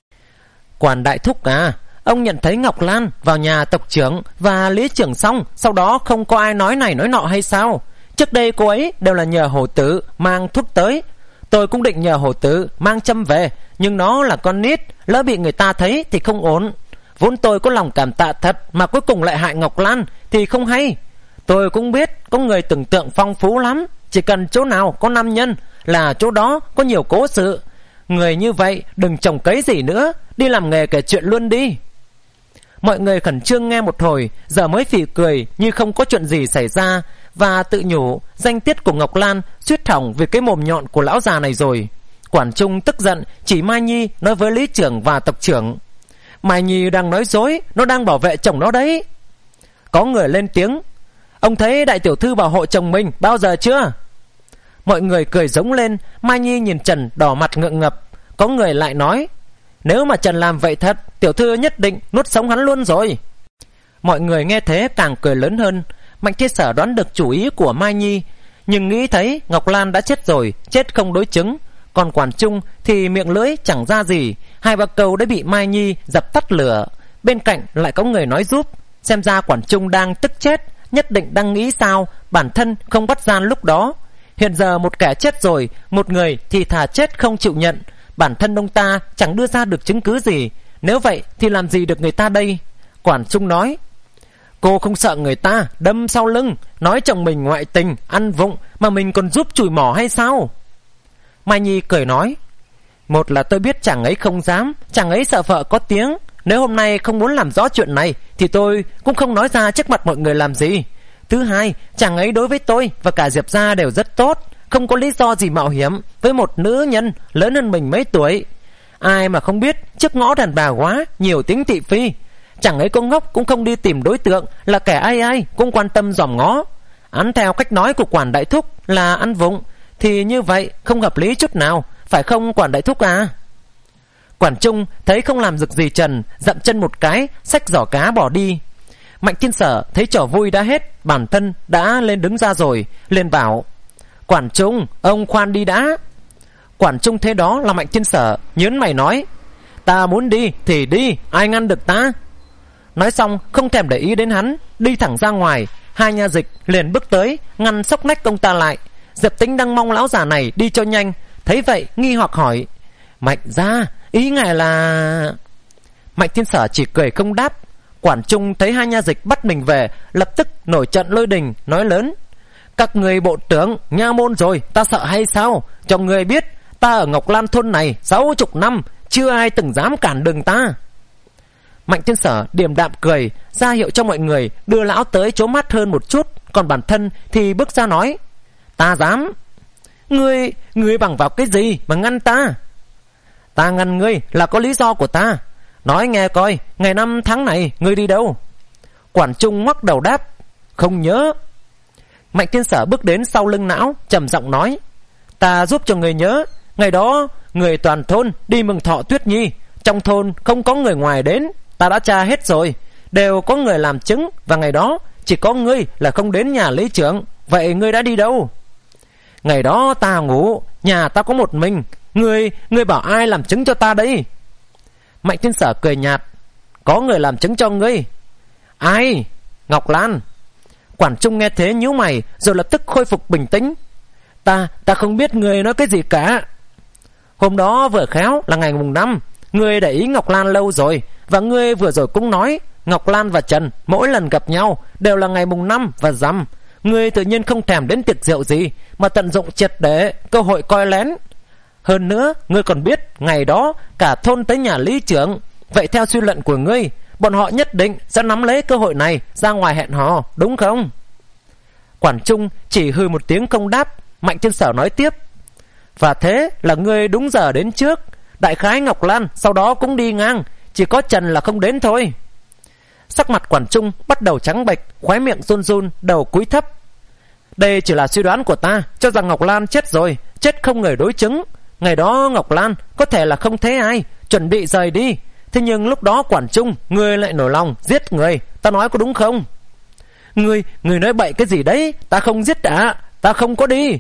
Quản đại thúc à, ông nhận thấy Ngọc Lan vào nhà tộc trưởng và lý trưởng xong, sau đó không có ai nói này nói nọ hay sao? Trước đây cô ấy đều là nhờ hổ tử mang thuốc tới. Tôi cũng định nhờ hổ tử mang châm về, nhưng nó là con nít, lỡ bị người ta thấy thì không ổn. Vốn tôi có lòng cảm tạ thật, mà cuối cùng lại hại Ngọc Lan thì không hay. Tôi cũng biết có người tưởng tượng phong phú lắm, chỉ cần chỗ nào có nam nhân là chỗ đó có nhiều cố sự. Người như vậy đừng trồng cấy gì nữa, đi làm nghề kể chuyện luôn đi. Mọi người khẩn trương nghe một hồi, giờ mới phì cười như không có chuyện gì xảy ra, và tự nhủ danh tiết của Ngọc Lan suýt hỏng vì cái mồm nhọn của lão già này rồi. Quản trung tức giận chỉ Mai Nhi nói với lý trưởng và tộc trưởng: Mai Nhi đang nói dối, nó đang bảo vệ chồng nó đấy. Có người lên tiếng: Ông thấy đại tiểu thư bảo hộ chồng mình bao giờ chưa? Mọi người cười rống lên. Mai Nhi nhìn Trần đỏ mặt ngượng ngập. Có người lại nói: Nếu mà Trần làm vậy thật, tiểu thư nhất định nuốt sống hắn luôn rồi. Mọi người nghe thế càng cười lớn hơn. Mạnh Thiên Sở đoán được chủ ý của Mai Nhi, nhưng nghĩ thấy Ngọc Lan đã chết rồi, chết không đối chứng. Còn Quản trung thì miệng lưỡi chẳng ra gì, hai ba câu đã bị Mai Nhi dập tắt lửa. Bên cạnh lại có người nói giúp. Xem ra Quản trung đang tức chết, nhất định đang nghĩ sao bản thân không bắt gian lúc đó. Hiện giờ một kẻ chết rồi, một người thì thà chết không chịu nhận. Bản thân ông ta chẳng đưa ra được chứng cứ gì, nếu vậy thì làm gì được người ta đây? Quản trung nói: Cô không sợ người ta đâm sau lưng, nói chồng mình ngoại tình, ăn vụng, mà mình còn giúp chùi mỏ hay sao? Mai Nhi cười nói: Một là tôi biết chàng ấy không dám, chàng ấy sợ vợ có tiếng. Nếu hôm nay không muốn làm rõ chuyện này thì tôi cũng không nói ra trước mặt mọi người làm gì. Thứ hai, chàng ấy đối với tôi và cả Diệp gia đều rất tốt, không có lý do gì mạo hiểm với một nữ nhân lớn hơn mình mấy tuổi. Ai mà không biết trước ngõ đàn bà quá nhiều tính thị phi. Chẳng ấy có ngốc cũng không đi tìm đối tượng là kẻ ai ai cũng quan tâm dòm ngó. Án theo cách nói của Quản đại thúc là ăn vụng, thì như vậy không hợp lý chút nào, phải không Quản đại thúc à? Quản trung thấy không làm được gì Trần, dậm chân một cái, xách giỏ cá bỏ đi. Mạnh Thiên Sở thấy trò vui đã hết, bản thân đã lên đứng ra rồi, liền bảo: Quản trung, ông khoan đi đã. Quản trung thế đó là Mạnh Thiên Sở nhớn mày nói: Ta muốn đi thì đi, ai ngăn được ta? Nói xong không thèm để ý đến hắn, đi thẳng ra ngoài. Hai nha dịch liền bước tới ngăn xốc nách ông ta lại. Diệp Tĩnh đang mong lão già này đi cho nhanh, thấy vậy nghi hoặc hỏi: Mạnh gia, ý ngài là... Mạnh Thiên Sở chỉ cười không đáp. Quản trung thấy hai nha dịch bắt mình về, lập tức nổi trận lôi đình, nói lớn: Các người bộ trưởng nha môn rồi, ta sợ hay sao? Cho người biết, ta ở Ngọc Lan thôn này sáu chục năm, chưa ai từng dám cản đường ta. Mạnh Thiên Sở điềm đạm cười, ra hiệu cho mọi người đưa lão tới chỗ mát hơn một chút, còn bản thân thì bước ra nói: Ta dám. Ngươi, ngươi bằng vào cái gì mà ngăn ta? Ta ngăn ngươi là có lý do của ta. Nói nghe coi, ngày năm tháng này ngươi đi đâu? Quản Trung ngoắc đầu đáp: Không nhớ. Mạnh Thiên Sở bước đến sau lưng lão, trầm giọng nói: Ta giúp cho người nhớ. Ngày đó người toàn thôn đi mừng thọ Tuyết Nhi, trong thôn không có người ngoài đến, ta đã tra hết rồi, đều có người làm chứng. Và ngày đó chỉ có ngươi là không đến nhà lý trưởng. Vậy ngươi đã đi đâu? Ngày đó ta ngủ, nhà ta có một mình. Ngươi, ngươi bảo ai làm chứng cho ta đấy? Mạnh Thiên Sở cười nhạt: Có người làm chứng cho ngươi. Ai? Ngọc Lan. Quản Trung nghe thế nhíu mày, rồi lập tức khôi phục bình tĩnh: Ta, ta không biết ngươi nói cái gì cả. Hôm đó vừa khéo là ngày mùng năm, ngươi để ý Ngọc Lan lâu rồi, và ngươi vừa rồi cũng nói Ngọc Lan và Trần mỗi lần gặp nhau đều là ngày mùng năm và rằm. Ngươi tự nhiên không thèm đến tiệc rượu gì, mà tận dụng triệt để cơ hội coi lén. Hơn nữa, ngươi còn biết ngày đó cả thôn tới nhà lý trưởng. Vậy theo suy luận của ngươi, bọn họ nhất định sẽ nắm lấy cơ hội này ra ngoài hẹn hò, đúng không? Quản Trung chỉ hừ một tiếng không đáp. Mạnh Thiên Sở nói tiếp: Và thế là ngươi đúng giờ đến trước. Đại khái Ngọc Lan sau đó cũng đi ngang, chỉ có Trần là không đến thôi. Sắc mặt Quản Trung bắt đầu trắng bệch, khóe miệng run run, đầu cúi thấp. Đây chỉ là suy đoán của ta, cho rằng Ngọc Lan chết rồi, chết không người đối chứng. Ngày đó Ngọc Lan có thể là không thấy ai, chuẩn bị rời đi. Thế nhưng lúc đó Quản Trung, ngươi lại nổi lòng giết người, ta nói có đúng không? Ngươi, ngươi nói bậy cái gì đấy? Ta không giết đã, ta không có đi.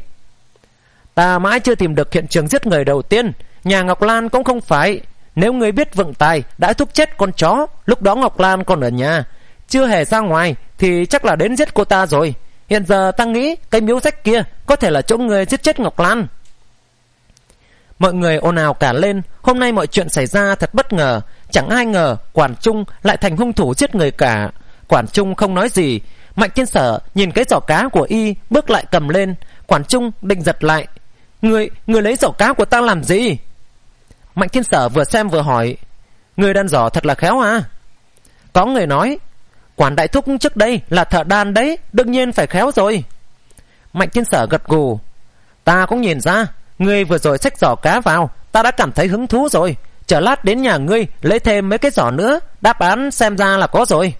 Ta mãi chưa tìm được hiện trường giết người đầu tiên. Nhà Ngọc Lan cũng không phải. Nếu ngươi biết Vượng Tài đã thúc chết con chó, lúc đó Ngọc Lan còn ở nhà, chưa hề ra ngoài, thì chắc là đến giết cô ta rồi. Hiện giờ ta nghĩ cái miếu rách kia có thể là chỗ ngươi giết chết Ngọc Lan. Mọi người ồn ào cả lên. Hôm nay mọi chuyện xảy ra thật bất ngờ. Chẳng ai ngờ Quản Trung lại thành hung thủ giết người cả. Quản Trung không nói gì. Mạnh Thiên Sở nhìn cái giỏ cá của y, bước lại cầm lên. Quản Trung định giật lại. Người, người lấy giỏ cá của ta làm gì? Mạnh Thiên Sở vừa xem vừa hỏi: Người đan giỏ thật là khéo à? Có người nói: Quản đại thúc trước đây là thợ đan đấy, đương nhiên phải khéo rồi. Mạnh Thiên Sở gật gù: Ta cũng nhìn ra, ngươi vừa rồi xách giỏ cá vào, ta đã cảm thấy hứng thú rồi. Chờ lát đến nhà ngươi lấy thêm mấy cái giỏ nữa, đáp án xem ra là có rồi.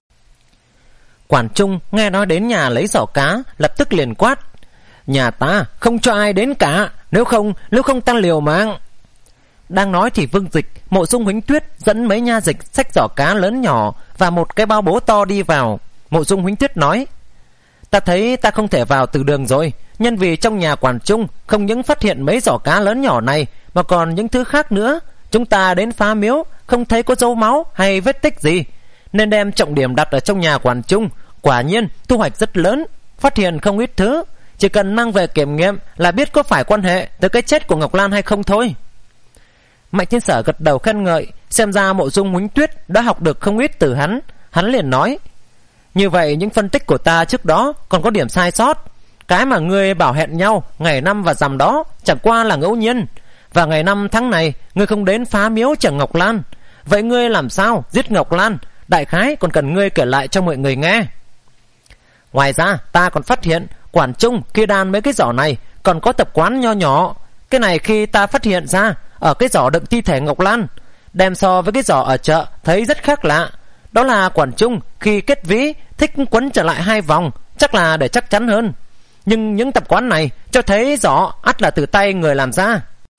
Quản Trung nghe nói đến nhà lấy giỏ cá, lập tức liền quát: Nhà ta không cho ai đến cả, nếu không nếu không ta liều mạng. Đang nói thì Vương Dịch, Mộ Dung Huỳnh Tuyết dẫn mấy nha dịch xách giỏ cá lớn nhỏ và một cái bao bố to đi vào. Mộ Dung Huỳnh Tuyết nói: Ta thấy ta không thể vào từ đường rồi, nhân vì trong nhà Quản Trung không những phát hiện mấy giỏ cá lớn nhỏ này, mà còn những thứ khác nữa. Chúng ta đến phá miếu không thấy có dấu máu hay vết tích gì, nên đem trọng điểm đặt ở trong nhà Quản Trung. Quả nhiên thu hoạch rất lớn, phát hiện không ít thứ. Chỉ cần mang về kiểm nghiệm là biết có phải quan hệ tới cái chết của Ngọc Lan hay không thôi. Mạnh Thiên Sở gật đầu khen ngợi, xem ra Mộ Dung Huỳnh Tuyết đã học được không ít từ hắn. Hắn liền nói: Như vậy những phân tích của ta trước đó còn có điểm sai sót. Cái mà ngươi bảo hẹn nhau ngày năm và rằm đó chẳng qua là ngẫu nhiên. Và ngày năm tháng này ngươi không đến phá miếu chẳng Ngọc Lan. Vậy ngươi làm sao giết Ngọc Lan? Đại khái còn cần ngươi kể lại cho mọi người nghe. Ngoài ra ta còn phát hiện Quản Trung khi đan mấy cái giỏ này còn có tập quán nho nhỏ. Cái này khi ta phát hiện ra ở cái giỏ đựng thi thể Ngọc Lan, đem so với cái giỏ ở chợ thấy rất khác lạ. Đó là Quản Trung khi kết vĩ thích quấn trở lại hai vòng, chắc là để chắc chắn hơn. Nhưng những tập quán này cho thấy giỏ ắt là từ tay người làm ra.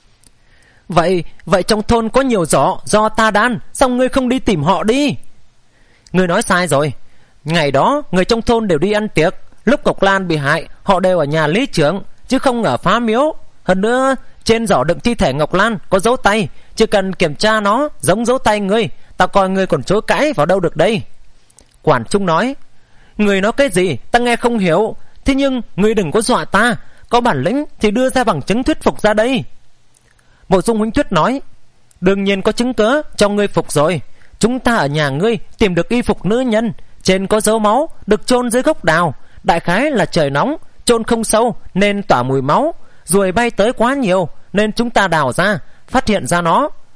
Vậy vậy trong thôn có nhiều giỏ do ta đan, sao ngươi không đi tìm họ đi? Ngươi nói sai rồi. Ngày đó người trong thôn đều đi ăn tiệc. Lúc Ngọc Lan bị hại, họ đều ở nhà lý trưởng, chứ không ở phá miếu. Hơn nữa trên giỏ đựng thi thể Ngọc Lan có dấu tay, chỉ cần kiểm tra nó giống dấu tay ngươi, ta coi ngươi còn chối cãi vào đâu được đây. Quản Trung nói: Ngươi nói cái gì ta nghe không hiểu. Thế nhưng ngươi đừng có dọa ta, có bản lĩnh thì đưa ra bằng chứng thuyết phục ra đây. Mộ Dung Huỳnh Tuyết nói: Đương nhiên có chứng cớ cho ngươi phục rồi. Chúng ta ở nhà ngươi tìm được y phục nữ nhân, trên có dấu máu, được chôn dưới gốc đào. Đại khái là trời nóng, chôn không sâu nên tỏa mùi máu. Ruồi bay tới quá nhiều nên chúng ta đào ra, phát hiện ra nó.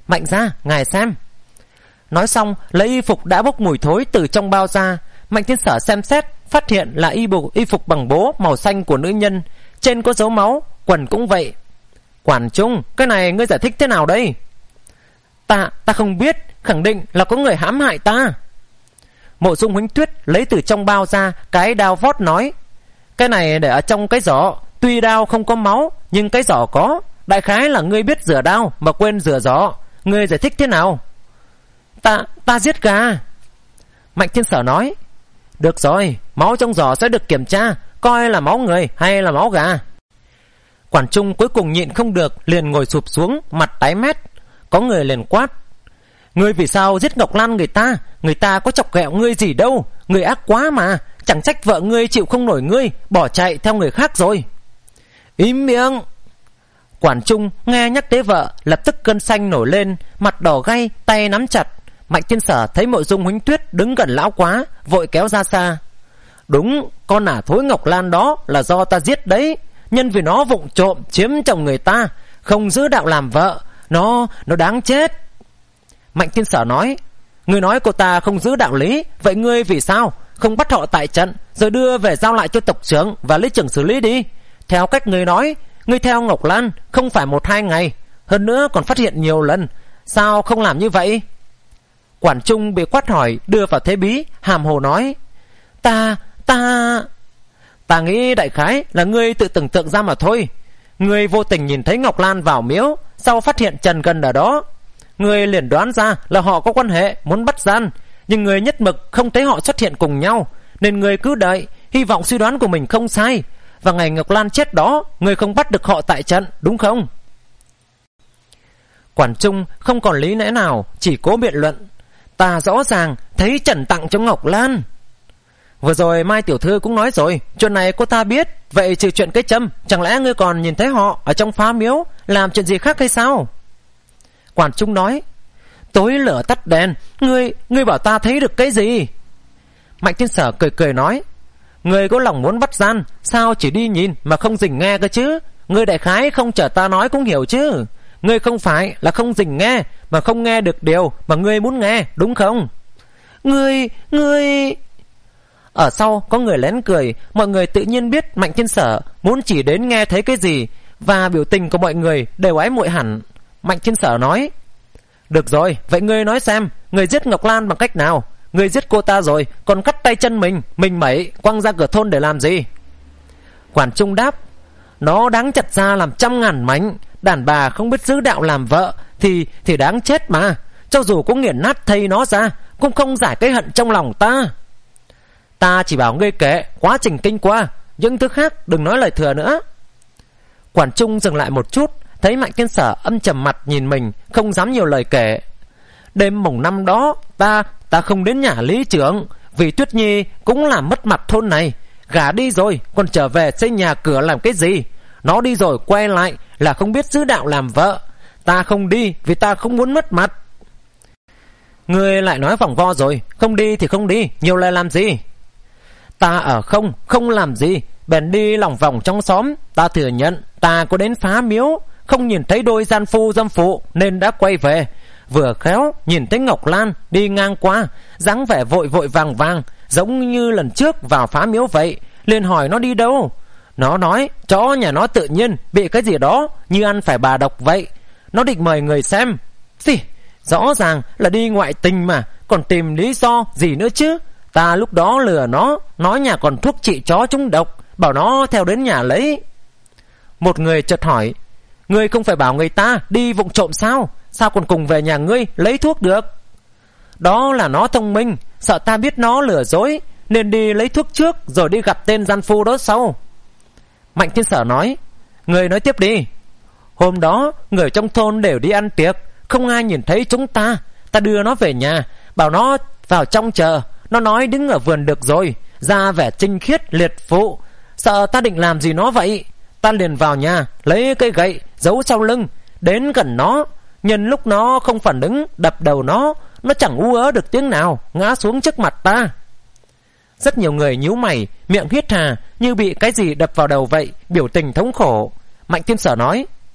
Mạnh gia, ngài xem. Nói xong lấy y phục đã bốc mùi thối từ trong bao ra. Mạnh Thiên Sở xem xét, phát hiện là y, bộ, y phục bằng bố màu xanh của nữ nhân, trên có dấu máu, quần cũng vậy. Quản Trung, cái này ngươi giải thích thế nào đây? Ta, ta không biết, khẳng định là có người hãm hại ta. Mộ Dung Huỳnh Tuyết lấy từ trong bao ra cái đao vót nói, cái này để ở trong cái giỏ, tuy đao không có máu nhưng cái giỏ có. Đại khái là ngươi biết rửa đao mà quên rửa giỏ. Ngươi giải thích thế nào? Ta, ta giết gà. Mạnh Thiên Sở nói, được rồi, máu trong giỏ sẽ được kiểm tra, coi là máu người hay là máu gà. Quản Trung cuối cùng nhịn không được, liền ngồi sụp xuống, mặt tái mét. Có người liền quát, ngươi vì sao giết Ngọc Lan người ta? Người ta có chọc ghẹo ngươi gì đâu, ngươi ác quá mà. Chẳng trách vợ ngươi chịu không nổi ngươi, bỏ chạy theo người khác rồi. Im miệng. Quản Trung nghe nhắc tới vợ, lập tức cơn xanh nổi lên, mặt đỏ gay, tay nắm chặt. Mạnh Thiên Sở thấy Mộ Dung Huỳnh Tuyết đứng gần lão quá, vội kéo ra xa. Đúng, con ả thối Ngọc Lan đó là do ta giết đấy. Nhân vì nó vụng trộm chiếm chồng người ta, không giữ đạo làm vợ, Nó, nó đáng chết. Mạnh Thiên Sở nói, ngươi nói cô ta không giữ đạo lý, vậy ngươi vì sao không bắt họ tại trận, rồi đưa về giao lại cho tộc trưởng và lý trưởng xử lý đi? Theo cách ngươi nói, ngươi theo Ngọc Lan không phải một hai ngày, hơn nữa còn phát hiện nhiều lần, sao không làm như vậy? Quản Trung bị quát hỏi, đưa vào thế bí, hàm hồ nói, Ta, ta... Ta nghĩ đại khái là ngươi tự tưởng tượng ra mà thôi. Ngươi vô tình nhìn thấy Ngọc Lan vào miếu, sau phát hiện Trần Cần ở đó. Ngươi liền đoán ra là họ có quan hệ, muốn bắt gian, nhưng ngươi nhất mực không thấy họ xuất hiện cùng nhau, nên ngươi cứ đợi, hy vọng suy đoán của mình không sai. Và ngày Ngọc Lan chết đó, ngươi không bắt được họ tại trận, đúng không? Quản Trung không còn lý lẽ nào, chỉ cố biện luận, ta rõ ràng thấy Trần tặng cho Ngọc Lan. Vừa rồi Mai tiểu thư cũng nói rồi, chuyện này cô ta biết. Vậy trừ chuyện cái châm, chẳng lẽ ngươi còn nhìn thấy họ ở trong phá miếu làm chuyện gì khác hay sao? Quản Trung nói, tối lửa tắt đèn, Ngươi, ngươi bảo ta thấy được cái gì? Mạnh Thiên Sở cười cười nói, ngươi có lòng muốn bắt gian, sao chỉ đi nhìn mà không dình nghe cơ chứ? Ngươi đại khái không chờ ta nói cũng hiểu chứ. Ngươi không phải là không dình nghe, mà không nghe được điều mà ngươi muốn nghe, đúng không? Ngươi, ngươi... Ở sau có người lén cười, mọi người tự nhiên biết Mạnh Thiên Sở muốn chỉ đến nghe thấy cái gì, và biểu tình của mọi người đều ái muội hẳn. Mạnh Thiên Sở nói, được rồi, vậy ngươi nói xem, ngươi giết Ngọc Lan bằng cách nào? Ngươi giết cô ta rồi, còn cắt tay chân mình, mình mẩy, quăng ra cửa thôn để làm gì? Quản Trung đáp, nó đáng chặt ra làm trăm ngàn mảnh. Đàn bà không biết giữ đạo làm vợ Thì thì đáng chết mà. Cho dù có nghiền nát thây nó ra, cũng không giải cái hận trong lòng ta. Ta chỉ bảo ngươi kể quá trình kinh qua, những thứ khác đừng nói lời thừa nữa. Quản Trung dừng lại một chút, thấy Mạnh Thiên Sở âm trầm mặt nhìn mình, không dám nhiều lời kể. Đêm mùng năm đó, ta ta không đến nhà lý trưởng, vì Tuyết Nhi cũng làm mất mặt thôn này. Gả đi rồi, còn trở về xây nhà cửa làm cái gì? Nó đi rồi quay lại là không biết giữ đạo làm vợ. Ta không đi vì ta không muốn mất mặt. Ngươi lại nói vòng vo rồi, không đi thì không đi, nhiều lời làm gì? Ta ở không, không làm gì, bèn đi lòng vòng trong xóm. Ta thừa nhận ta có đến phá miếu, không nhìn thấy đôi gian phu dâm phụ nên đã quay về. Vừa khéo nhìn thấy Ngọc Lan đi ngang qua, dáng vẻ vội vội vàng vàng, giống như lần trước vào phá miếu vậy. Liền hỏi nó đi đâu. Nó nói chó nhà nó tự nhiên bị cái gì đó như ăn phải bà độc vậy. Nó định mời người xem. Gì? Rõ ràng là đi ngoại tình mà, còn tìm lý do gì nữa chứ? Ta lúc đó lừa nó, nói nhà còn thuốc trị chó trúng độc, bảo nó theo đến nhà lấy. Một người chợt hỏi, ngươi không phải bảo người ta đi vụng trộm sao? Sao còn cùng về nhà ngươi lấy thuốc được? Đó là nó thông minh, sợ ta biết nó lừa dối, nên đi lấy thuốc trước rồi đi gặp tên gian phu đó sau. Mạnh Thiên Sở nói, ngươi nói tiếp đi. Hôm đó người trong thôn đều đi ăn tiệc, không ai nhìn thấy chúng ta. Ta đưa nó về nhà, bảo nó vào trong chờ. Nó nói đứng ở vườn được rồi, ra vẻ trinh khiết liệt phụ. Sợ ta định làm gì nó vậy. Ta liền vào nhà, lấy cây gậy giấu sau lưng, đến gần nó. Nhân lúc nó không phản ứng, đập đầu nó. Nó chẳng ú ớ được tiếng nào, ngã xuống trước mặt ta. Rất nhiều người nhíu mày, miệng hít hà, như bị cái gì đập vào đầu vậy, biểu tình thống khổ. Mạnh Thiên Sở nói,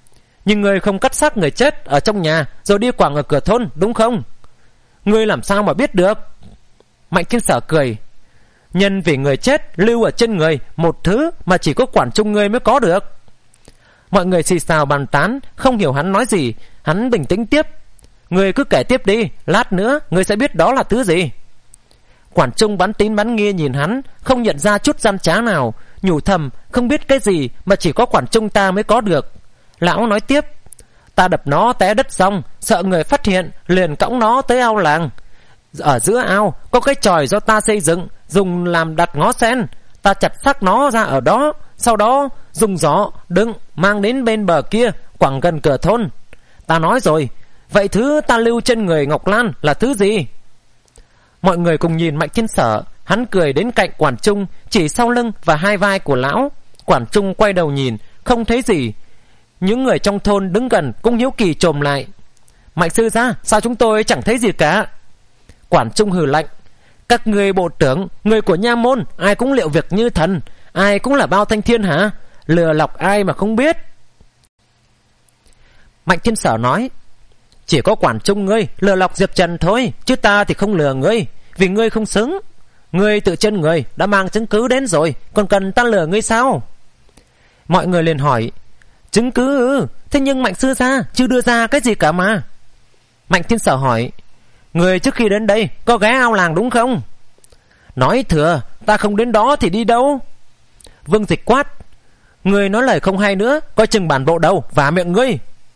Nhưng ngươi không cắt xác người chết ở trong nhà rồi đi quẳng ở cửa thôn, đúng không? Ngươi làm sao mà biết được? Mạnh Thiên Sở cười. Nhân vì người chết lưu ở trên người một thứ mà chỉ có Quản Trung ngươi mới có được. Mọi người xì xào bàn tán, không hiểu hắn nói gì. Hắn bình tĩnh tiếp. Ngươi cứ kể tiếp đi, lát nữa ngươi sẽ biết đó là thứ gì. Quản Trung bắn tín bắn nghi nhìn hắn, không nhận ra chút gian trá nào, nhủ thầm không biết cái gì mà chỉ có Quản Trung ta mới có được. Lão nói tiếp. Ta đập nó té đất xong, sợ người phát hiện, liền cõng nó tới ao làng. Ở giữa ao có cái chòi do ta xây dựng, dùng làm đặt ngó sen. Ta chặt xác nó ra ở đó, sau đó dùng giỏ đựng mang đến bên bờ kia, quẳng gần cửa thôn. Ta nói rồi, vậy thứ ta lưu trên người Ngọc Lan là thứ gì? Mọi người cùng nhìn Mạnh Thiên Sở. Hắn cười đến cạnh Quản Trung, chỉ sau lưng và hai vai của lão. Quản Trung quay đầu nhìn, không thấy gì. Những người trong thôn đứng gần cũng hiếu kỳ chồm lại. Mạnh sư gia, sao chúng tôi chẳng thấy gì cả? Quản Trung hừ lạnh. Các người bộ trưởng, người của nha môn, ai cũng liệu việc như thần, ai cũng là bao thanh thiên hả? Lừa lọc ai mà không biết? Mạnh Thiên Sở nói. Chỉ có Quản Trung ngươi lừa lọc Diệp Trần thôi, chứ ta thì không lừa ngươi, vì ngươi không xứng. Ngươi tự chân người đã mang chứng cứ đến rồi, còn cần ta lừa ngươi sao? Mọi người liền hỏi. Chứng cứ ư? Thế nhưng Mạnh sư gia chưa đưa ra cái gì cả mà. Mạnh Thiên Sở hỏi. Người trước khi đến đây có ghé ao làng đúng không? Nói thừa, ta không đến đó thì đi đâu? Vương Dịch quát. Người nói lời không hay nữa, coi chừng bản bộ đầu và miệng ngươi.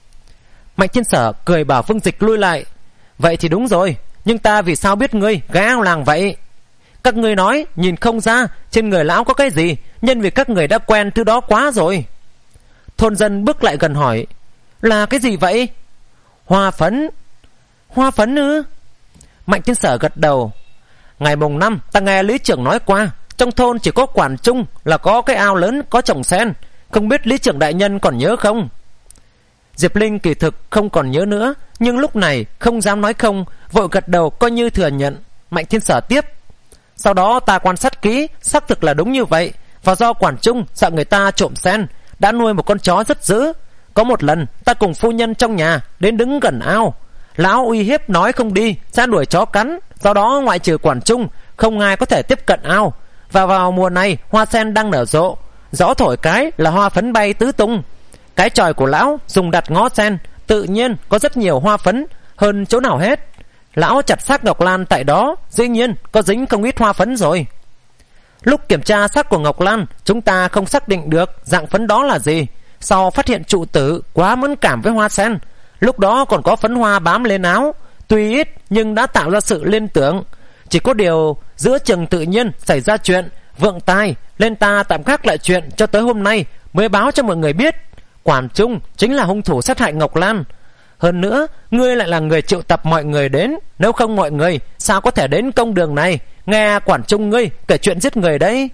Mạnh Thiên Sở cười bảo Vương Dịch lui lại. Vậy thì đúng rồi, nhưng ta vì sao biết ngươi ghé ao làng vậy? Các ngươi nói nhìn không ra trên người lão có cái gì, nhân vì các người đã quen thứ đó quá rồi. Thôn dân bước lại gần hỏi. Là cái gì vậy? Hoa phấn. Hoa phấn ư? Mạnh Thiên Sở gật đầu. Ngày mùng năm ta nghe lý trưởng nói qua, trong thôn chỉ có Quản Trung là có cái ao lớn có trồng sen. Không biết lý trưởng đại nhân còn nhớ không? Diệp Linh kỳ thực không còn nhớ nữa, nhưng lúc này không dám nói không, vội gật đầu coi như thừa nhận. Mạnh Thiên Sở tiếp. Sau đó ta quan sát kỹ, xác thực là đúng như vậy. Và do Quản Trung sợ người ta trộm sen, đã nuôi một con chó rất dữ. Có một lần ta cùng phu nhân trong nhà đến đứng gần ao, lão uy hiếp nói không đi sẽ đuổi chó cắn. Do đó ngoại trừ Quản Trung, không ai có thể tiếp cận ao. Và vào mùa này hoa sen đang nở rộ, gió thổi cái là hoa phấn bay tứ tung. Cái chòi của lão dùng đặt ngó sen, tự nhiên có rất nhiều hoa phấn hơn chỗ nào hết. Lão chặt xác Ngọc Lan tại đó, dĩ nhiên có dính không ít hoa phấn rồi. Lúc kiểm tra xác của Ngọc Lan, chúng ta không xác định được dạng phấn đó là gì. Sau phát hiện trụ tử quá mẫn cảm với hoa sen, lúc đó còn có phấn hoa bám lên áo. Tuy ít nhưng đã tạo ra sự liên tưởng. Chỉ có điều giữa chừng tự nhiên xảy ra chuyện vượng tai, nên ta tạm gác lại chuyện cho tới hôm nay mới báo cho mọi người biết. Quản Trung chính là hung thủ sát hại Ngọc Lan. Hơn nữa, ngươi lại là người triệu tập mọi người đến, nếu không mọi người sao có thể đến công đường này nghe Quản Trung ngươi kể chuyện giết người đấy?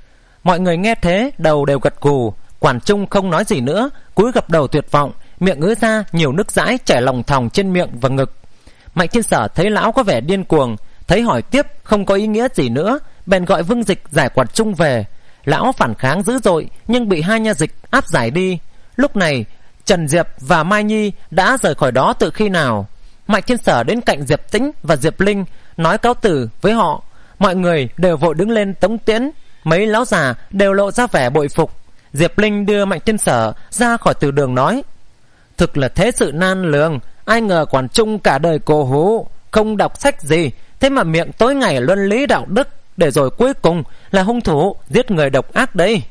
Mọi người nghe thế đầu đều gật gù. Quản Trung không nói gì nữa, cúi gập đầu tuyệt vọng, miệng ứa ra nhiều nước dãi chảy lòng thòng trên miệng và ngực. Mạnh Thiên Sở thấy lão có vẻ điên cuồng, thấy hỏi tiếp không có ý nghĩa gì nữa, bèn gọi Vương Dịch giải Quản Trung về. Lão phản kháng dữ dội nhưng bị hai nha dịch áp giải đi. Lúc này Trần Diệp và Mai Nhi đã rời khỏi đó từ khi nào. Mạnh Thiên Sở đến cạnh Diệp Tĩnh và Diệp Linh nói cáo từ với họ. Mọi người đều vội đứng lên tống tiễn. Mấy lão già đều lộ ra vẻ bội phục. Diệp Linh đưa Mạnh Thiên Sở ra khỏi từ đường nói. Thực là thế sự nan lường, ai ngờ Quản Trung cả đời cổ hủ, không đọc sách gì, thế mà miệng tối ngày luân lý đạo đức, để rồi cuối cùng là hung thủ giết người độc ác đây.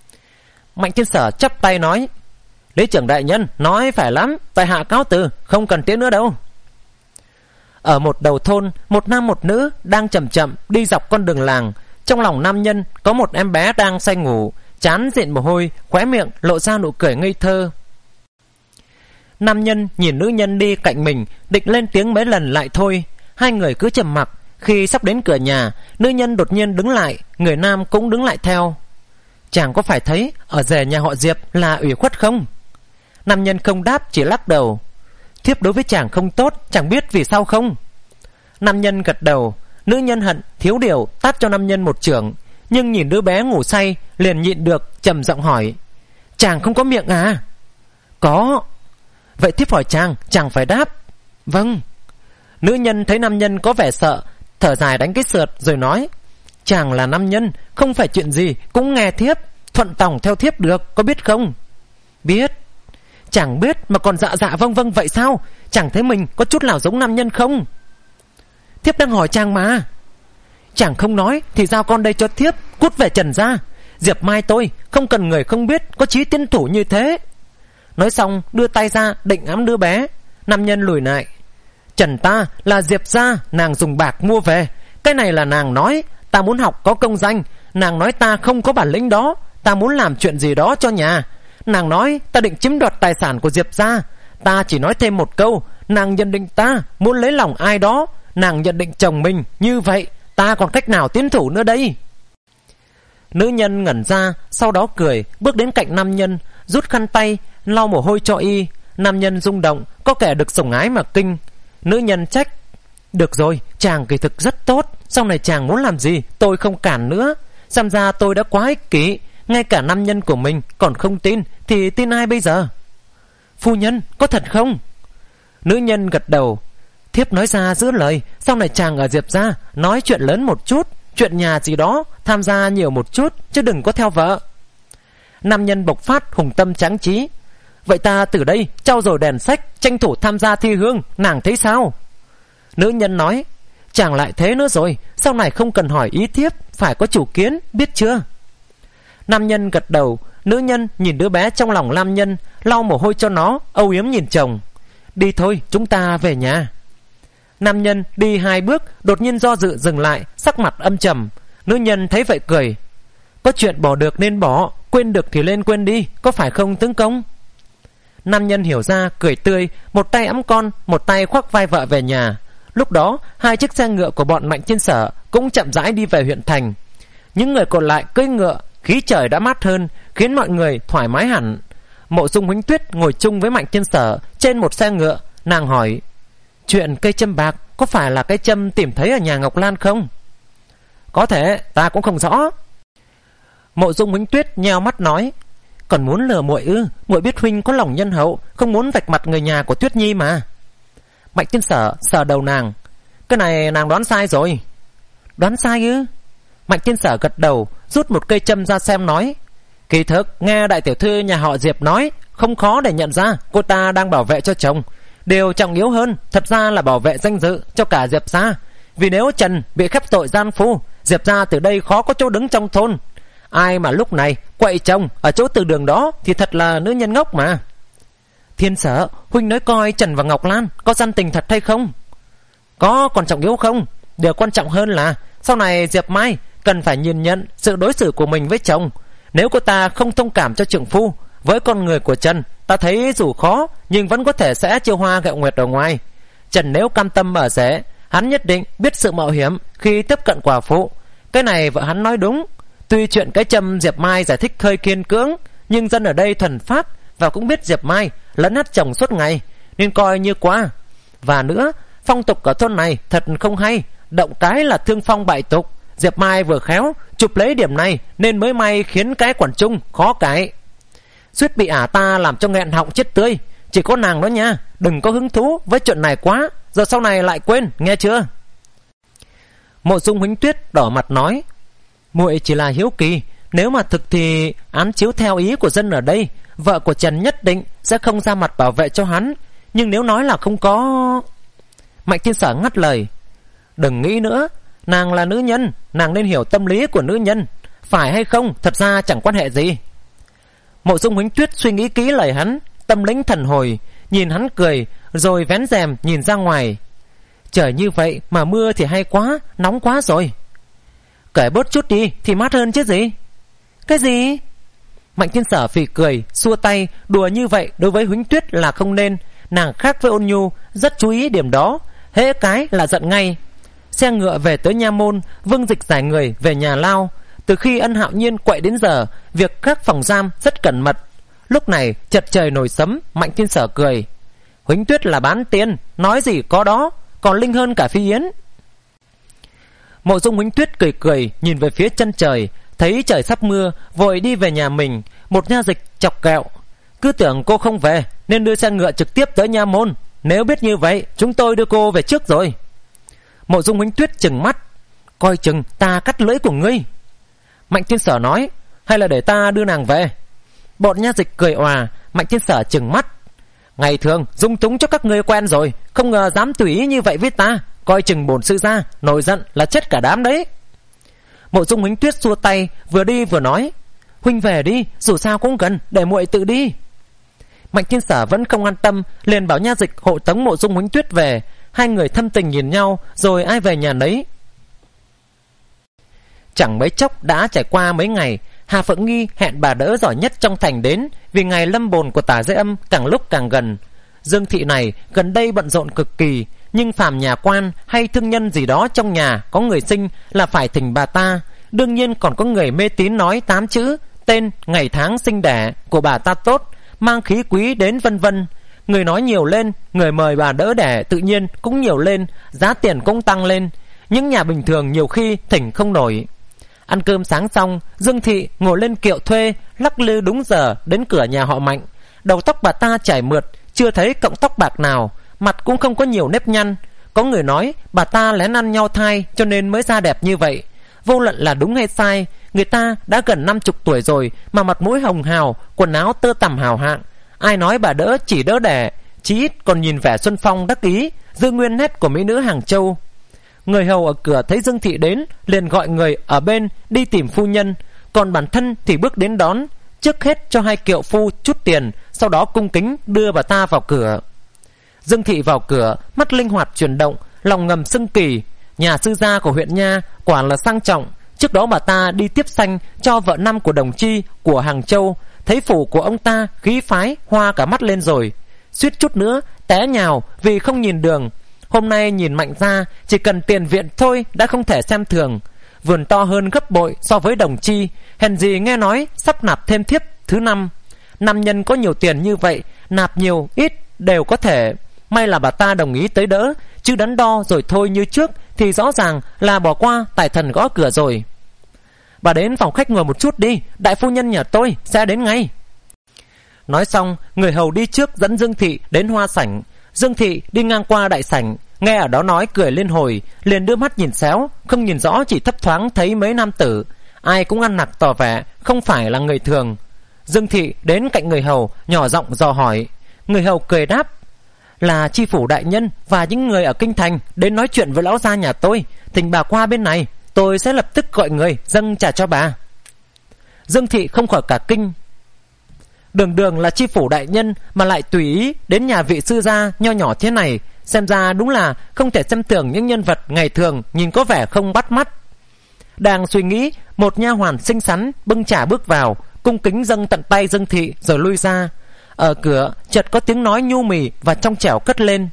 Mạnh Thiên Sở chắp tay nói. Lý trưởng đại nhân nói phải lắm, tại hạ cáo từ, không cần tiễn nữa đâu. Ở một đầu thôn, một nam một nữ đang chậm chậm đi dọc con đường làng. Trong lòng nam nhân có một em bé đang say ngủ, trán diện mồ hôi, khóe miệng lộ ra nụ cười ngây thơ. Nam nhân nhìn nữ nhân đi cạnh mình, định lên tiếng mấy lần lại thôi. Hai người cứ trầm mặc. Khi sắp đến cửa nhà, nữ nhân đột nhiên đứng lại, người nam cũng đứng lại theo. Chàng có phải thấy ở rể nhà họ Diệp là ủy khuất không? Nam nhân không đáp, chỉ lắc đầu. Thiếp đối với chàng không tốt, chẳng biết vì sao không? Nam nhân gật đầu. Nữ nhân hận thiếu điều tát cho nam nhân một chưởng, nhưng nhìn đứa bé ngủ say liền nhịn được, trầm giọng hỏi. Chàng không có miệng à? Có. Vậy thiếp hỏi chàng, chàng phải đáp. Vâng. Nữ nhân thấy nam nhân có vẻ sợ, thở dài đánh cái sượt rồi nói: Chàng là nam nhân, không phải chuyện gì cũng nghe thiếp, thuận tòng theo thiếp được, có biết không? Biết. Chàng biết mà còn dạ dạ vâng vâng vậy sao? Chàng thấy mình có chút nào giống nam nhân không? Thiếp đang hỏi chàng mà. Chàng không nói thì giao con đây cho thiếp, cút về Trần gia. Diệp Mai tôi không cần người không biết có chí tiến thủ như thế. Nói xong đưa tay ra định ẵm đứa bé. Nam nhân lùi lại. Trần ta là Diệp gia, nàng dùng bạc mua về. Cái này là nàng nói ta muốn học có công danh, nàng nói ta không có bản lĩnh đó, ta muốn làm chuyện gì đó cho nhà. Nàng nói ta định chiếm đoạt tài sản của Diệp gia. Ta chỉ nói thêm một câu, nàng nhận định ta muốn lấy lòng ai đó, nàng nhận định chồng mình như vậy, ta còn cách nào tiến thủ nữa đây? Nữ nhân ngẩn ra, sau đó cười, bước đến cạnh nam nhân, rút khăn tay lau mồ hôi cho y. Nam nhân rung động, có kẻ được sủng ái mà kinh. Nữ nhân trách: Được rồi, chàng kỳ thực rất tốt, sau này chàng muốn làm gì tôi không cản nữa. Xem ra tôi đã quá ích kỷ, ngay cả nam nhân của mình còn không tin thì tin ai bây giờ? Phu nhân, có thật không? Nữ nhân gật đầu. Thiếp nói ra giữ lời, sau này chàng ở Diệp gia nói chuyện lớn một chút, chuyện nhà gì đó tham gia nhiều một chút, chứ đừng có theo vợ. Nam nhân bộc phát hùng tâm tráng trí. Vậy ta từ đây trao dồi đèn sách, tranh thủ tham gia thi hương, nàng thấy sao? Nữ nhân nói: Chàng lại thế nữa rồi, sau này không cần hỏi ý thiếp, phải có chủ kiến, biết chưa? Nam nhân gật đầu. Nữ nhân nhìn đứa bé trong lòng nam nhân, lau mồ hôi cho nó, âu yếm nhìn chồng. Đi thôi, chúng ta về nhà. Nam nhân đi hai bước, đột nhiên do dự dừng lại, sắc mặt âm trầm. Nữ nhân thấy vậy cười: Có chuyện bỏ được nên bỏ, quên được thì lên quên đi, có phải không tướng công? Nam nhân hiểu ra, cười tươi, một tay ẵm con, một tay khoác vai vợ về nhà. Lúc đó hai chiếc xe ngựa của bọn Mạnh Thiên Sở cũng chậm rãi đi về huyện thành. Những người còn lại cưỡi ngựa, khí trời đã mát hơn, khiến mọi người thoải mái hẳn. Mộ Dung Huỳnh Tuyết ngồi chung với Mạnh Thiên Sở trên một xe ngựa. Nàng hỏi: Chuyện cây châm bạc có phải là cây châm tìm thấy ở nhà Ngọc Lan không? Có thể, ta cũng không rõ. Mộ Dung Huỳnh Tuyết nheo mắt nói: Còn muốn lừa muội ư? Muội biết huynh có lòng nhân hậu, không muốn vạch mặt người nhà của Tuyết Nhi mà. Mạnh Thiên Sở sờ đầu nàng: Cái này nàng đoán sai rồi. Đoán sai ư? Mạnh Thiên Sở gật đầu, rút một cây châm ra xem nói: Kỳ thực nghe đại tiểu thư nhà họ Diệp nói, không khó để nhận ra cô ta đang bảo vệ cho chồng. Điều trọng yếu hơn thật ra là bảo vệ danh dự cho cả Diệp gia. Vì nếu Trần bị khép tội gian phu, Diệp gia từ đây khó có chỗ đứng trong thôn. Ai mà lúc này quậy chồng ở chỗ từ đường đó thì thật là nữ nhân ngốc mà. Thiên Sở, huynh nói coi Trần và Ngọc Lan có gian tình thật hay không? Có còn trọng yếu không? Điều quan trọng hơn là sau này Diệp Mai cần phải nhìn nhận sự đối xử của mình với chồng. Nếu cô ta không thông cảm cho trượng phu, với con người của Trần, ta thấy dù khó nhưng vẫn có thể sẽ chiêu hoa gẹo nguyệt ở ngoài. Trần nếu cam tâm ở rể, hắn nhất định biết sự mạo hiểm khi tiếp cận quả phụ. Cái này vợ hắn nói đúng. Tuy chuyện cái châm Diệp Mai giải thích hơi kiên cưỡng, nhưng dân ở đây thuần phát và cũng biết Diệp Mai lấn át chồng suốt ngày, nên coi như quá. Và nữa, phong tục ở thôn này thật không hay, động cái là thương phong bại tục. Diệp Mai vừa khéo chụp lấy điểm này nên mới may khiến cái quản trung khó cãi. Suýt bị ả ta làm cho nghẹn họng chết tươi. Chỉ có nàng đó nha, đừng có hứng thú với chuyện này quá, giờ sau này lại quên, nghe chưa? Mộ Dung Huỳnh Tuyết đỏ mặt nói: Muội chỉ là hiếu kỳ, nếu mà thực thì án chiếu theo ý của dân ở đây, vợ của Trần nhất định sẽ không ra mặt bảo vệ cho hắn. Nhưng nếu nói là không có... Mạnh Thiên Sở ngắt lời: Đừng nghĩ nữa, nàng là nữ nhân, nàng nên hiểu tâm lý của nữ nhân. Phải hay không thật ra chẳng quan hệ gì. Mộ Dung Huỳnh Tuyết suy nghĩ kỹ lời hắn, tâm lĩnh thần hồi, nhìn hắn cười, rồi vén rèm nhìn ra ngoài. Trời như vậy mà mưa thì hay quá, nóng quá rồi. Cởi bớt chút đi thì mát hơn chứ gì. Cái gì? Mạnh Thiên Sở phì cười, xua tay. Đùa như vậy đối với Huỳnh Tuyết là không nên. Nàng khác với Ôn Nhu, rất chú ý điểm đó, hễ cái là giận ngay. Xe ngựa về tới nha môn, Vương Dịch giải người về nhà lao. Từ khi Ân Hạo Nhiên quậy đến giờ, việc các phòng giam rất cẩn mật. Lúc này chợt trời nổi sấm, Mạnh Thiên Sở cười: Huỳnh Tuyết là bán tiền, nói gì có đó, còn linh hơn cả Phi Yến. Mộ Dung Huỳnh Tuyết cười cười nhìn về phía chân trời, thấy trời sắp mưa, vội đi về nhà mình. Một nha dịch chọc ghẹo: cứ tưởng cô không về nên đưa xe ngựa trực tiếp tới nha môn. Nếu biết như vậy, chúng tôi đưa cô về trước rồi. Mộ Dung Huỳnh Tuyết trừng mắt: Coi chừng ta cắt lưỡi của ngươi. Mạnh Thiên Sở nói: Hay là để ta đưa nàng về? Bọn nha dịch cười òa. Mạnh Thiên Sở trừng mắt: Ngày thường dung túng cho các ngươi quen rồi, không ngờ dám tùy ý như vậy với ta. Coi chừng bổn sư gia nổi giận là chết cả đám đấy. Mộ Dung Huỳnh Tuyết xua tay, vừa đi vừa nói: Huynh về đi, dù sao cũng gần, để muội tự đi. Mạnh Thiên Sở vẫn không an tâm, liền bảo nha dịch hộ tống Mộ Dung Huỳnh Tuyết về. Hai người thâm tình nhìn nhau, rồi ai về nhà nấy. Chẳng mấy chốc đã trải qua mấy ngày. Hà Phượng Nghi hẹn bà đỡ giỏi nhất trong thành đến, vì ngày lâm bồn của Tả Giới Âm càng lúc càng gần. Dương thị này gần đây bận rộn cực kỳ, nhưng phàm nhà quan hay thương nhân gì đó trong nhà có người sinh là phải thỉnh bà ta. Đương nhiên còn có người mê tín nói tám chữ, tên, ngày tháng sinh đẻ của bà ta tốt, mang khí quý đến vân vân. Người nói nhiều lên, người mời bà đỡ đẻ tự nhiên cũng nhiều lên, giá tiền cũng tăng lên. Những nhà bình thường nhiều khi thỉnh không nổi. Ăn cơm sáng xong, Dương thị ngồi lên kiệu thuê, lắc lư đúng giờ đến cửa nhà họ Mạnh. Đầu tóc bà ta chảy mượt, chưa thấy cọng tóc bạc nào, mặt cũng không có nhiều nếp nhăn. Có người nói bà ta lén ăn nhau thai cho nên mới da đẹp như vậy. Vô luận là đúng hay sai, người ta đã gần năm chục tuổi rồi mà mặt mũi hồng hào, quần áo tơ tằm hào hạng. Ai nói bà đỡ chỉ đỡ đẻ, chí ít còn nhìn vẻ xuân phong đắc ý, giữ nguyên nét của mỹ nữ Hàng Châu. Người hầu ở cửa thấy Dương thị đến, liền gọi người ở bên đi tìm phu nhân, còn bản thân thì bước đến đón. Trước hết cho hai kiệu phu chút tiền, sau đó cung kính đưa bà ta vào cửa. Dương thị vào cửa, mắt linh hoạt chuyển động, lòng ngầm xưng kỳ. Nhà sư gia của huyện nha quả là sang trọng. Trước đó bà ta đi tiếp sanh cho vợ năm của đồng chi của Hàng Châu, thấy phủ của ông ta khí phái hoa cả mắt lên rồi, suýt chút nữa té nhào vì không nhìn đường. Hôm nay nhìn Mạnh ra, chỉ cần tiền viện thôi đã không thể xem thường. Vườn to hơn gấp bội so với đồng chi, hèn gì nghe nói sắp nạp thêm thiếp thứ năm. Nam nhân có nhiều tiền như vậy, nạp nhiều ít đều có thể. May là bà ta đồng ý tới đỡ, chứ đắn đo rồi thôi như trước thì rõ ràng là bỏ qua tài thần gõ cửa rồi. Bà đến phòng khách ngồi một chút đi, đại phu nhân nhà tôi sẽ đến ngay. Nói xong, người hầu đi trước dẫn Dương thị đến hoa sảnh. Dương thị đi ngang qua đại sảnh, nghe ở đó nói cười liên hồi, liền đưa mắt nhìn xéo, không nhìn rõ, chỉ thấp thoáng thấy mấy nam tử, ai cũng ăn nặc tỏ vẻ không phải là người thường. Dương thị đến cạnh người hầu, nhỏ giọng dò hỏi. Người hầu cười đáp: Là tri phủ đại nhân và những người ở kinh thành đến nói chuyện với lão gia nhà tôi, thỉnh bà qua bên này, tôi sẽ lập tức gọi người dâng trà cho bà. Dương thị không khỏi cả kinh. Đường đường là tri phủ đại nhân mà lại tùy ý đến nhà vị sư gia nho nhỏ thế này, xem ra đúng là không thể xem thường những nhân vật ngày thường nhìn có vẻ không bắt mắt. Đang suy nghĩ, một nha hoàn xinh xắn bưng trà bước vào, cung kính dâng tận tay Dương thị rồi lui ra. Ở cửa chợt có tiếng nói nhu mì và trong trẻo cất lên: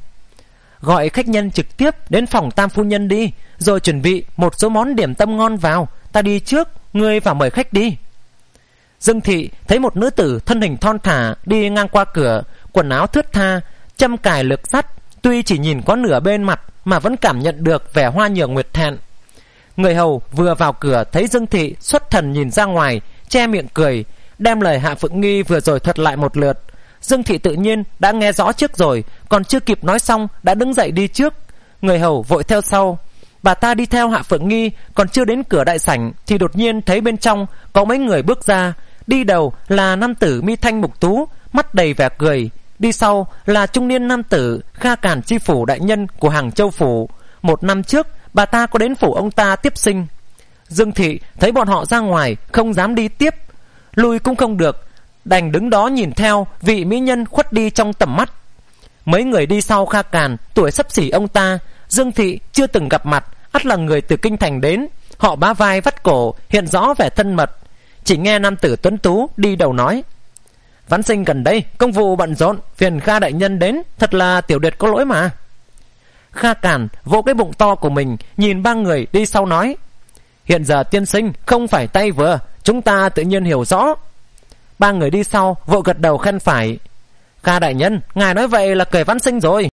Gọi khách nhân trực tiếp đến phòng tam phu nhân đi, rồi chuẩn bị một số món điểm tâm ngon vào, ta đi trước, ngươi vào mời khách đi. Dương thị thấy một nữ tử thân hình thon thả đi ngang qua cửa, quần áo thướt tha, châm cài lược sắt, tuy chỉ nhìn có nửa bên mặt mà vẫn cảm nhận được vẻ hoa nhường nguyệt thẹn. Người hầu vừa vào cửa thấy Dương thị xuất thần nhìn ra ngoài, che miệng cười, đem lời Hạ Phượng Nghi vừa rồi thuật lại một lượt. Dương thị tự nhiên đã nghe rõ trước rồi, còn chưa kịp nói xong đã đứng dậy đi trước. Người hầu vội theo sau. Bà ta đi theo Hạ Phượng Nghi, còn chưa đến cửa đại sảnh thì đột nhiên thấy bên trong có mấy người bước ra. Đi đầu là nam tử mi thanh mục tú, mắt đầy vẻ cười. Đi sau là trung niên nam tử Kha Càn tri phủ đại nhân của Hàng Châu phủ. Một năm trước bà ta có đến phủ ông ta tiếp sinh. Dương thị thấy bọn họ ra ngoài, không dám đi tiếp, lui cũng không được, đành đứng đó nhìn theo vị mỹ nhân khuất đi trong tầm mắt. Mấy người đi sau Kha Càn tuổi xấp xỉ ông ta, Dương thị chưa từng gặp mặt, ắt là người từ kinh thành đến. Họ bá vai vắt cổ, hiện rõ vẻ thân mật. Chỉ nghe nam tử tuấn tú đi đầu nói: Vãn sinh gần đây công vụ bận rộn, phiền Kha đại nhân đến, thật là tiểu điệt có lỗi mà. Kha Càn vỗ cái bụng to của mình, nhìn ba người đi sau nói: Hiện giờ tiên sinh không phải tay vừa, chúng ta tự nhiên hiểu rõ. Ba người đi sau vội gật đầu khen phải. Kha đại nhân, ngài nói vậy là cười vãn sinh rồi.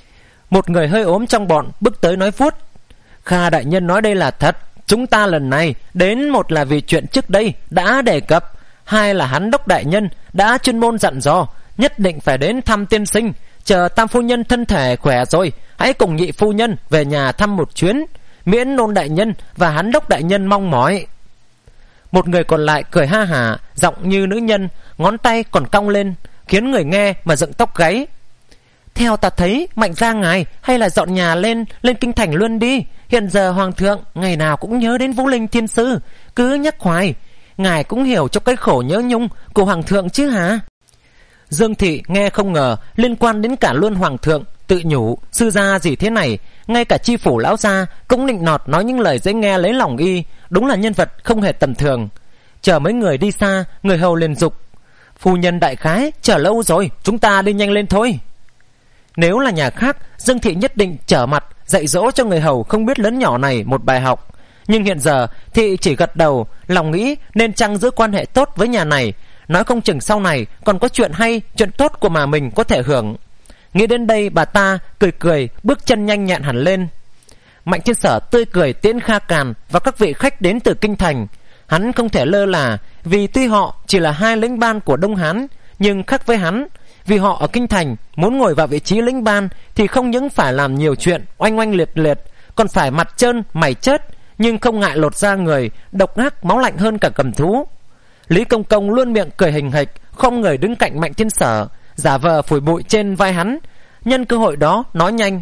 Một người hơi ốm trong bọn bước tới nói vuốt: Kha đại nhân nói đây là thật. Chúng ta lần này đến, một là vì chuyện trước đây đã đề cập, hai là hắn đốc đại nhân đã chuyên môn dặn dò, nhất định phải đến thăm tiên sinh. Chờ tam phu nhân thân thể khỏe rồi, hãy cùng nhị phu nhân về nhà thăm một chuyến, miễn Ôn đại nhân và Hán Đốc đại nhân mong mỏi. Một người còn lại cười ha hả, giọng như nữ nhân, ngón tay còn cong lên, khiến người nghe mà dựng tóc gáy. Theo ta thấy, Mạnh gia ngài hay là dọn nhà lên lên kinh thành luôn đi. Hiện giờ hoàng thượng ngày nào cũng nhớ đến Vũ Linh thiên sư, cứ nhắc hoài. Ngài cũng hiểu cho cái khổ nhớ nhung của hoàng thượng chứ hả? Dương thị nghe không ngờ liên quan đến cả luôn hoàng thượng, tự nhủ sư gia gì thế này, ngay cả chi phủ lão gia cũng nịnh nọt nói những lời dễ nghe lấy lòng y, đúng là nhân vật không hề tầm thường. Chờ mấy người đi xa, người hầu liền dục: phu nhân đại khái chờ lâu rồi, chúng ta đi nhanh lên thôi. Nếu là nhà khác, Dương thị nhất định trở mặt dạy dỗ cho người hầu không biết lớn nhỏ này một bài học. Nhưng hiện giờ thị chỉ gật đầu, lòng nghĩ nên chăng giữ quan hệ tốt với nhà này, nói không chừng sau này còn có chuyện hay, chuyện tốt của mà mình có thể hưởng. Nghĩ đến đây, bà ta cười cười, bước chân nhanh nhẹn hẳn lên. Mạnh Thiên Sở tươi cười tiễn Kha Càn và các vị khách đến từ kinh thành. Hắn không thể lơ là, vì tuy họ chỉ là hai lĩnh ban của Đông Hán, nhưng khác với hắn, vì họ ở kinh thành muốn ngồi vào vị trí lĩnh ban thì không những phải làm nhiều chuyện oanh oanh liệt liệt, còn phải mặt trơn mày chớt, nhưng không ngại lột da người, độc ác máu lạnh hơn cả cầm thú. Lý Công Công luôn miệng cười hình hạch, không người đứng cạnh Mạnh Thiên Sở, giả vờ phủi bụi trên vai hắn. Nhân cơ hội đó nói nhanh: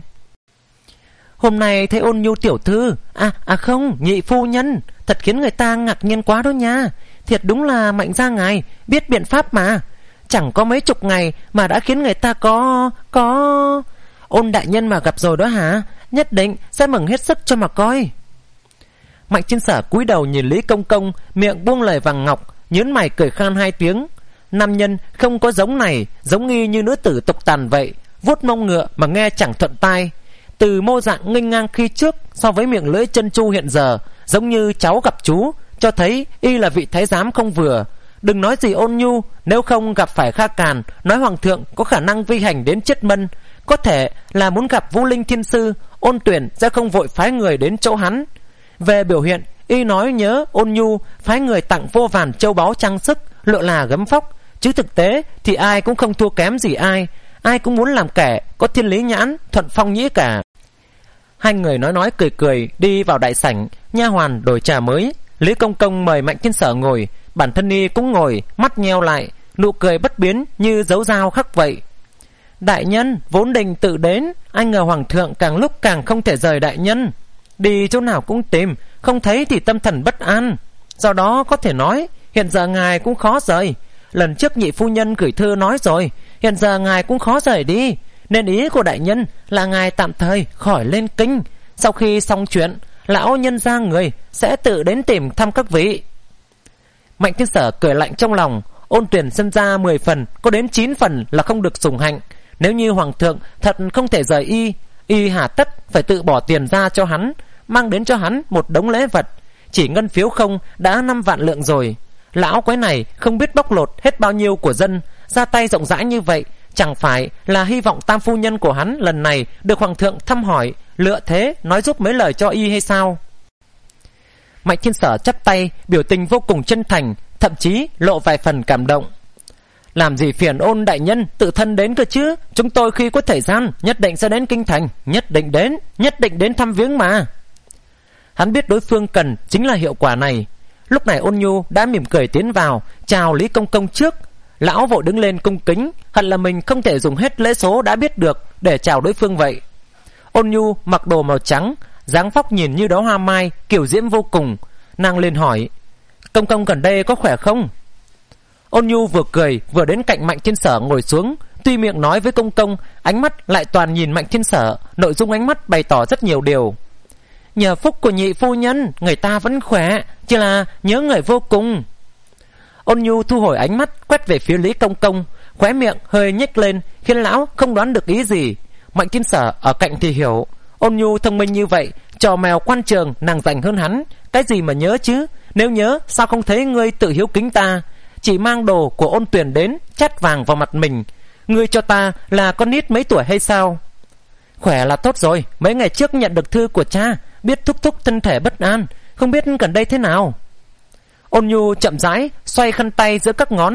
hôm nay thấy Ôn Nhu tiểu thư, à à không, nhị phu nhân, thật khiến người ta ngạc nhiên quá đó nha. Thiệt đúng là Mạnh gia ngài biết biện pháp mà. Chẳng có mấy chục ngày mà đã khiến người ta có... có... Ôn đại nhân mà gặp rồi đó hả? Nhất định sẽ mừng hết sức cho mà coi. Mạnh Thiên Sở cúi đầu nhìn Lý Công Công, miệng buông lời vàng ngọc, nhớn mày cười khan hai tiếng. Nam nhân không có giống này, giống nghi như nữ tử tục tàn vậy, vuốt mông ngựa mà nghe chẳng thuận tai. Từ mô dạng nghênh ngang khi trước so với miệng lưỡi chân chu hiện giờ, giống như cháu gặp chú, cho thấy y là vị thái giám không vừa. Đừng nói gì Ôn Nhu, nếu không gặp phải Kha Càn, nói hoàng thượng có khả năng vi hành đến chết mân. Có thể là muốn gặp Vũ Linh thiên sư, Ôn Tuyển sẽ không vội phái người đến chỗ hắn. Về biểu hiện, y nói nhớ Ôn Nhu phái người tặng vô vàn châu báu trang sức, lụa là gấm phóc, chứ thực tế thì ai cũng không thua kém gì ai, ai cũng muốn làm kẻ có thiên lý nhãn, thuận phong nhĩ cả. Hai người nói nói cười cười đi vào đại sảnh, nha hoàn đổi trà mới. Lý Công Công mời Mạnh Thiên Sở ngồi, bản thân y cũng ngồi, mắt nheo lại, nụ cười bất biến như dấu dao khắc vậy. Đại nhân vốn định tự đến, ai ngờ hoàng thượng càng lúc càng không thể rời đại nhân. Đi chỗ nào cũng tìm, không thấy thì tâm thần bất an. Do đó có thể nói hiện giờ ngài cũng khó rời. Lần trước nhị phu nhân gửi thư nói rồi, hiện giờ ngài cũng khó rời đi. Nên ý của đại nhân là ngài tạm thời khỏi lên kinh. Sau khi xong chuyện, lão nhân gia người sẽ tự đến tìm thăm các vị. Mạnh Thiên Sở cười lạnh trong lòng. Ôn Tuyển xem ra mười phần, có đến chín phần là không được sủng hạnh. Nếu như hoàng thượng thật không thể rời y, y hà tất phải tự bỏ tiền ra cho hắn, mang đến cho hắn một đống lễ vật. Chỉ ngân phiếu không đã năm vạn lượng rồi. Lão quái này không biết bóc lột hết bao nhiêu của dân, ra tay rộng rãi như vậy, chẳng phải là hy vọng tam phu nhân của hắn lần này được hoàng thượng thăm hỏi, lựa thế nói giúp mấy lời cho y hay sao? Mạnh Thiên Sở chắp tay, biểu tình vô cùng chân thành, thậm chí lộ vài phần cảm động. Làm gì phiền Ôn đại nhân tự thân đến cơ chứ, chúng tôi khi có thời gian nhất định sẽ đến kinh thành, nhất định đến, nhất định đến thăm viếng mà. Hắn biết đối phương cần chính là hiệu quả này. Lúc này Ôn Nhu đã mỉm cười tiến vào, chào Lý Công Công trước. Lão vội đứng lên cung kính, hẳn là mình không thể dùng hết lễ số đã biết được để chào đối phương vậy. Ôn Nhu mặc đồ màu trắng, dáng vóc nhìn như đóa hoa mai, kiều diễm vô cùng. Nàng lên hỏi: Công Công gần đây có khỏe không? Ôn Nhu vừa cười vừa đến cạnh Mạnh Thiên Sở ngồi xuống. Tuy miệng nói với Công Công, ánh mắt lại toàn nhìn Mạnh Thiên Sở, nội dung ánh mắt bày tỏ rất nhiều điều. Nhờ phúc của nhị phu nhân, người ta vẫn khỏe, chỉ là nhớ người vô cùng. Ôn Nhu thu hồi ánh mắt, quét về phía Lý Công Công, khóe miệng hơi nhếch lên, khiến lão không đoán được ý gì. Mạnh Thiên Sở ở cạnh thì hiểu, Ôn Nhu thông minh như vậy, trò mèo quan trường nàng dành hơn hắn, cái gì mà nhớ chứ? Nếu nhớ sao không thấy ngươi tự hiếu kính ta, chỉ mang đồ của Ôn Tuyển đến chát vàng vào mặt mình. Ngươi cho ta là con nít mấy tuổi hay sao? Khỏe là tốt rồi, mấy ngày trước nhận được thư của cha, biết thúc thúc thân thể bất an, không biết gần đây thế nào. Ôn Nhu chậm rãi xoay khăn tay giữa các ngón,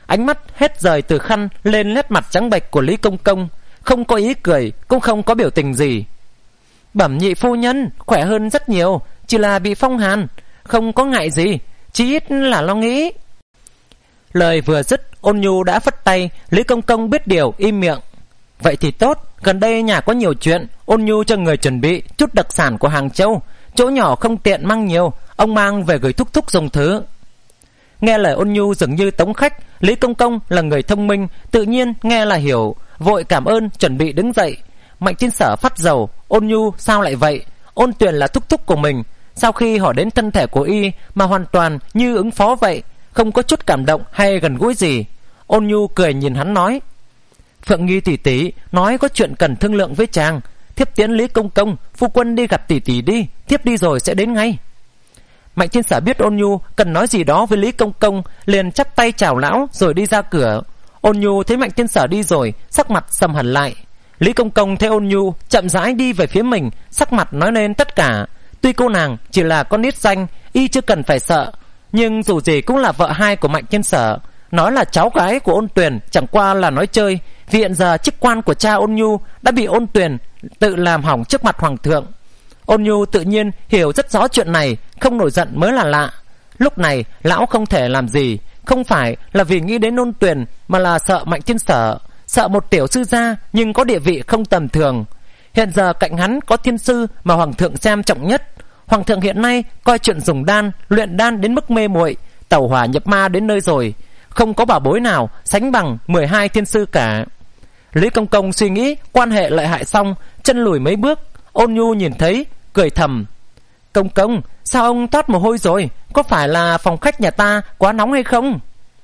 ánh mắt hết rời từ khăn lên nét mặt trắng bệch của Lý Công Công, không có ý cười, cũng không có biểu tình gì. Bẩm nhị phu nhân, khỏe hơn rất nhiều, chỉ là bị phong hàn, không có ngại gì, chỉ ít là lo nghĩ. Lời vừa dứt, Ôn Nhu đã phất tay. Lý Công Công biết điều, im miệng. Vậy thì tốt, gần đây nhà có nhiều chuyện, Ôn Nhu cho người chuẩn bị chút đặc sản của Hàng Châu, chỗ nhỏ không tiện mang nhiều, ông mang về gửi thúc thúc dùng thứ. Nghe lời Ôn Nhu dường như tống khách, Lý Công Công là người thông minh, tự nhiên nghe là hiểu, vội cảm ơn, chuẩn bị đứng dậy. Mạnh Thiên Sở phát dầu, Ôn Nhu sao lại vậy? Ôn Tuyền là thúc thúc của mình, sau khi hỏi đến thân thể của y mà hoàn toàn như ứng phó vậy, không có chút cảm động hay gần gũi gì. Ôn Nhu cười nhìn hắn nói: Phượng Nghi tỷ tỷ nói có chuyện cần thương lượng với chàng, thiếp tiến Lý Công Công, phu quân đi gặp tỷ tỷ đi, thiếp đi rồi sẽ đến ngay. Mạnh Thiên Sở biết Ôn Nhu cần nói gì đó với Lý Công Công, liền chắp tay chào lão rồi đi ra cửa. Ôn Nhu thấy Mạnh Thiên Sở đi rồi, sắc mặt sầm hẳn lại. Lý Công Công thấy Ôn Nhu chậm rãi đi về phía mình, sắc mặt nói lên tất cả. Tuy cô nàng chỉ là con nít danh, y chưa cần phải sợ, nhưng dù gì cũng là vợ hai của Mạnh Thiên Sở. Nói là cháu gái của Ôn Tuyền chẳng qua là nói chơi, vì hiện giờ chức quan của cha Ôn Nhu đã bị Ôn Tuyền tự làm hỏng trước mặt hoàng thượng. Ôn Nhu tự nhiên hiểu rất rõ chuyện này, không nổi giận mới là lạ. Lúc này lão không thể làm gì, không phải là vì nghĩ đến Ôn Tuyền, mà là sợ Mạnh Thiên Sở, sợ một tiểu sư gia nhưng có địa vị không tầm thường. Hiện giờ cạnh hắn có thiên sư mà hoàng thượng xem trọng nhất. Hoàng thượng hiện nay coi chuyện dùng đan, luyện đan đến mức mê muội, tẩu hỏa nhập ma đến nơi rồi, không có bảo bối nào sánh bằng mười hai thiên sư cả. Lý Công Công suy nghĩ quan hệ lợi hại xong, chân lùi mấy bước. Ôn Nhu nhìn thấy cười thầm: Công Công, sao ông toát mồ hôi rồi? Có phải là phòng khách nhà ta quá nóng hay không?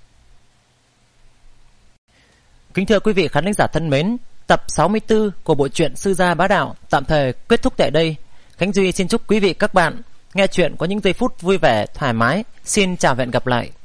Kính thưa quý vị khán thính giả thân mến, tập sáu mươi tư của bộ truyện Sư Gia Bá Đạo tạm thời kết thúc tại đây. Khánh Duy xin chúc quý vị các bạn nghe chuyện có những giây phút vui vẻ, thoải mái. Xin chào và hẹn gặp lại.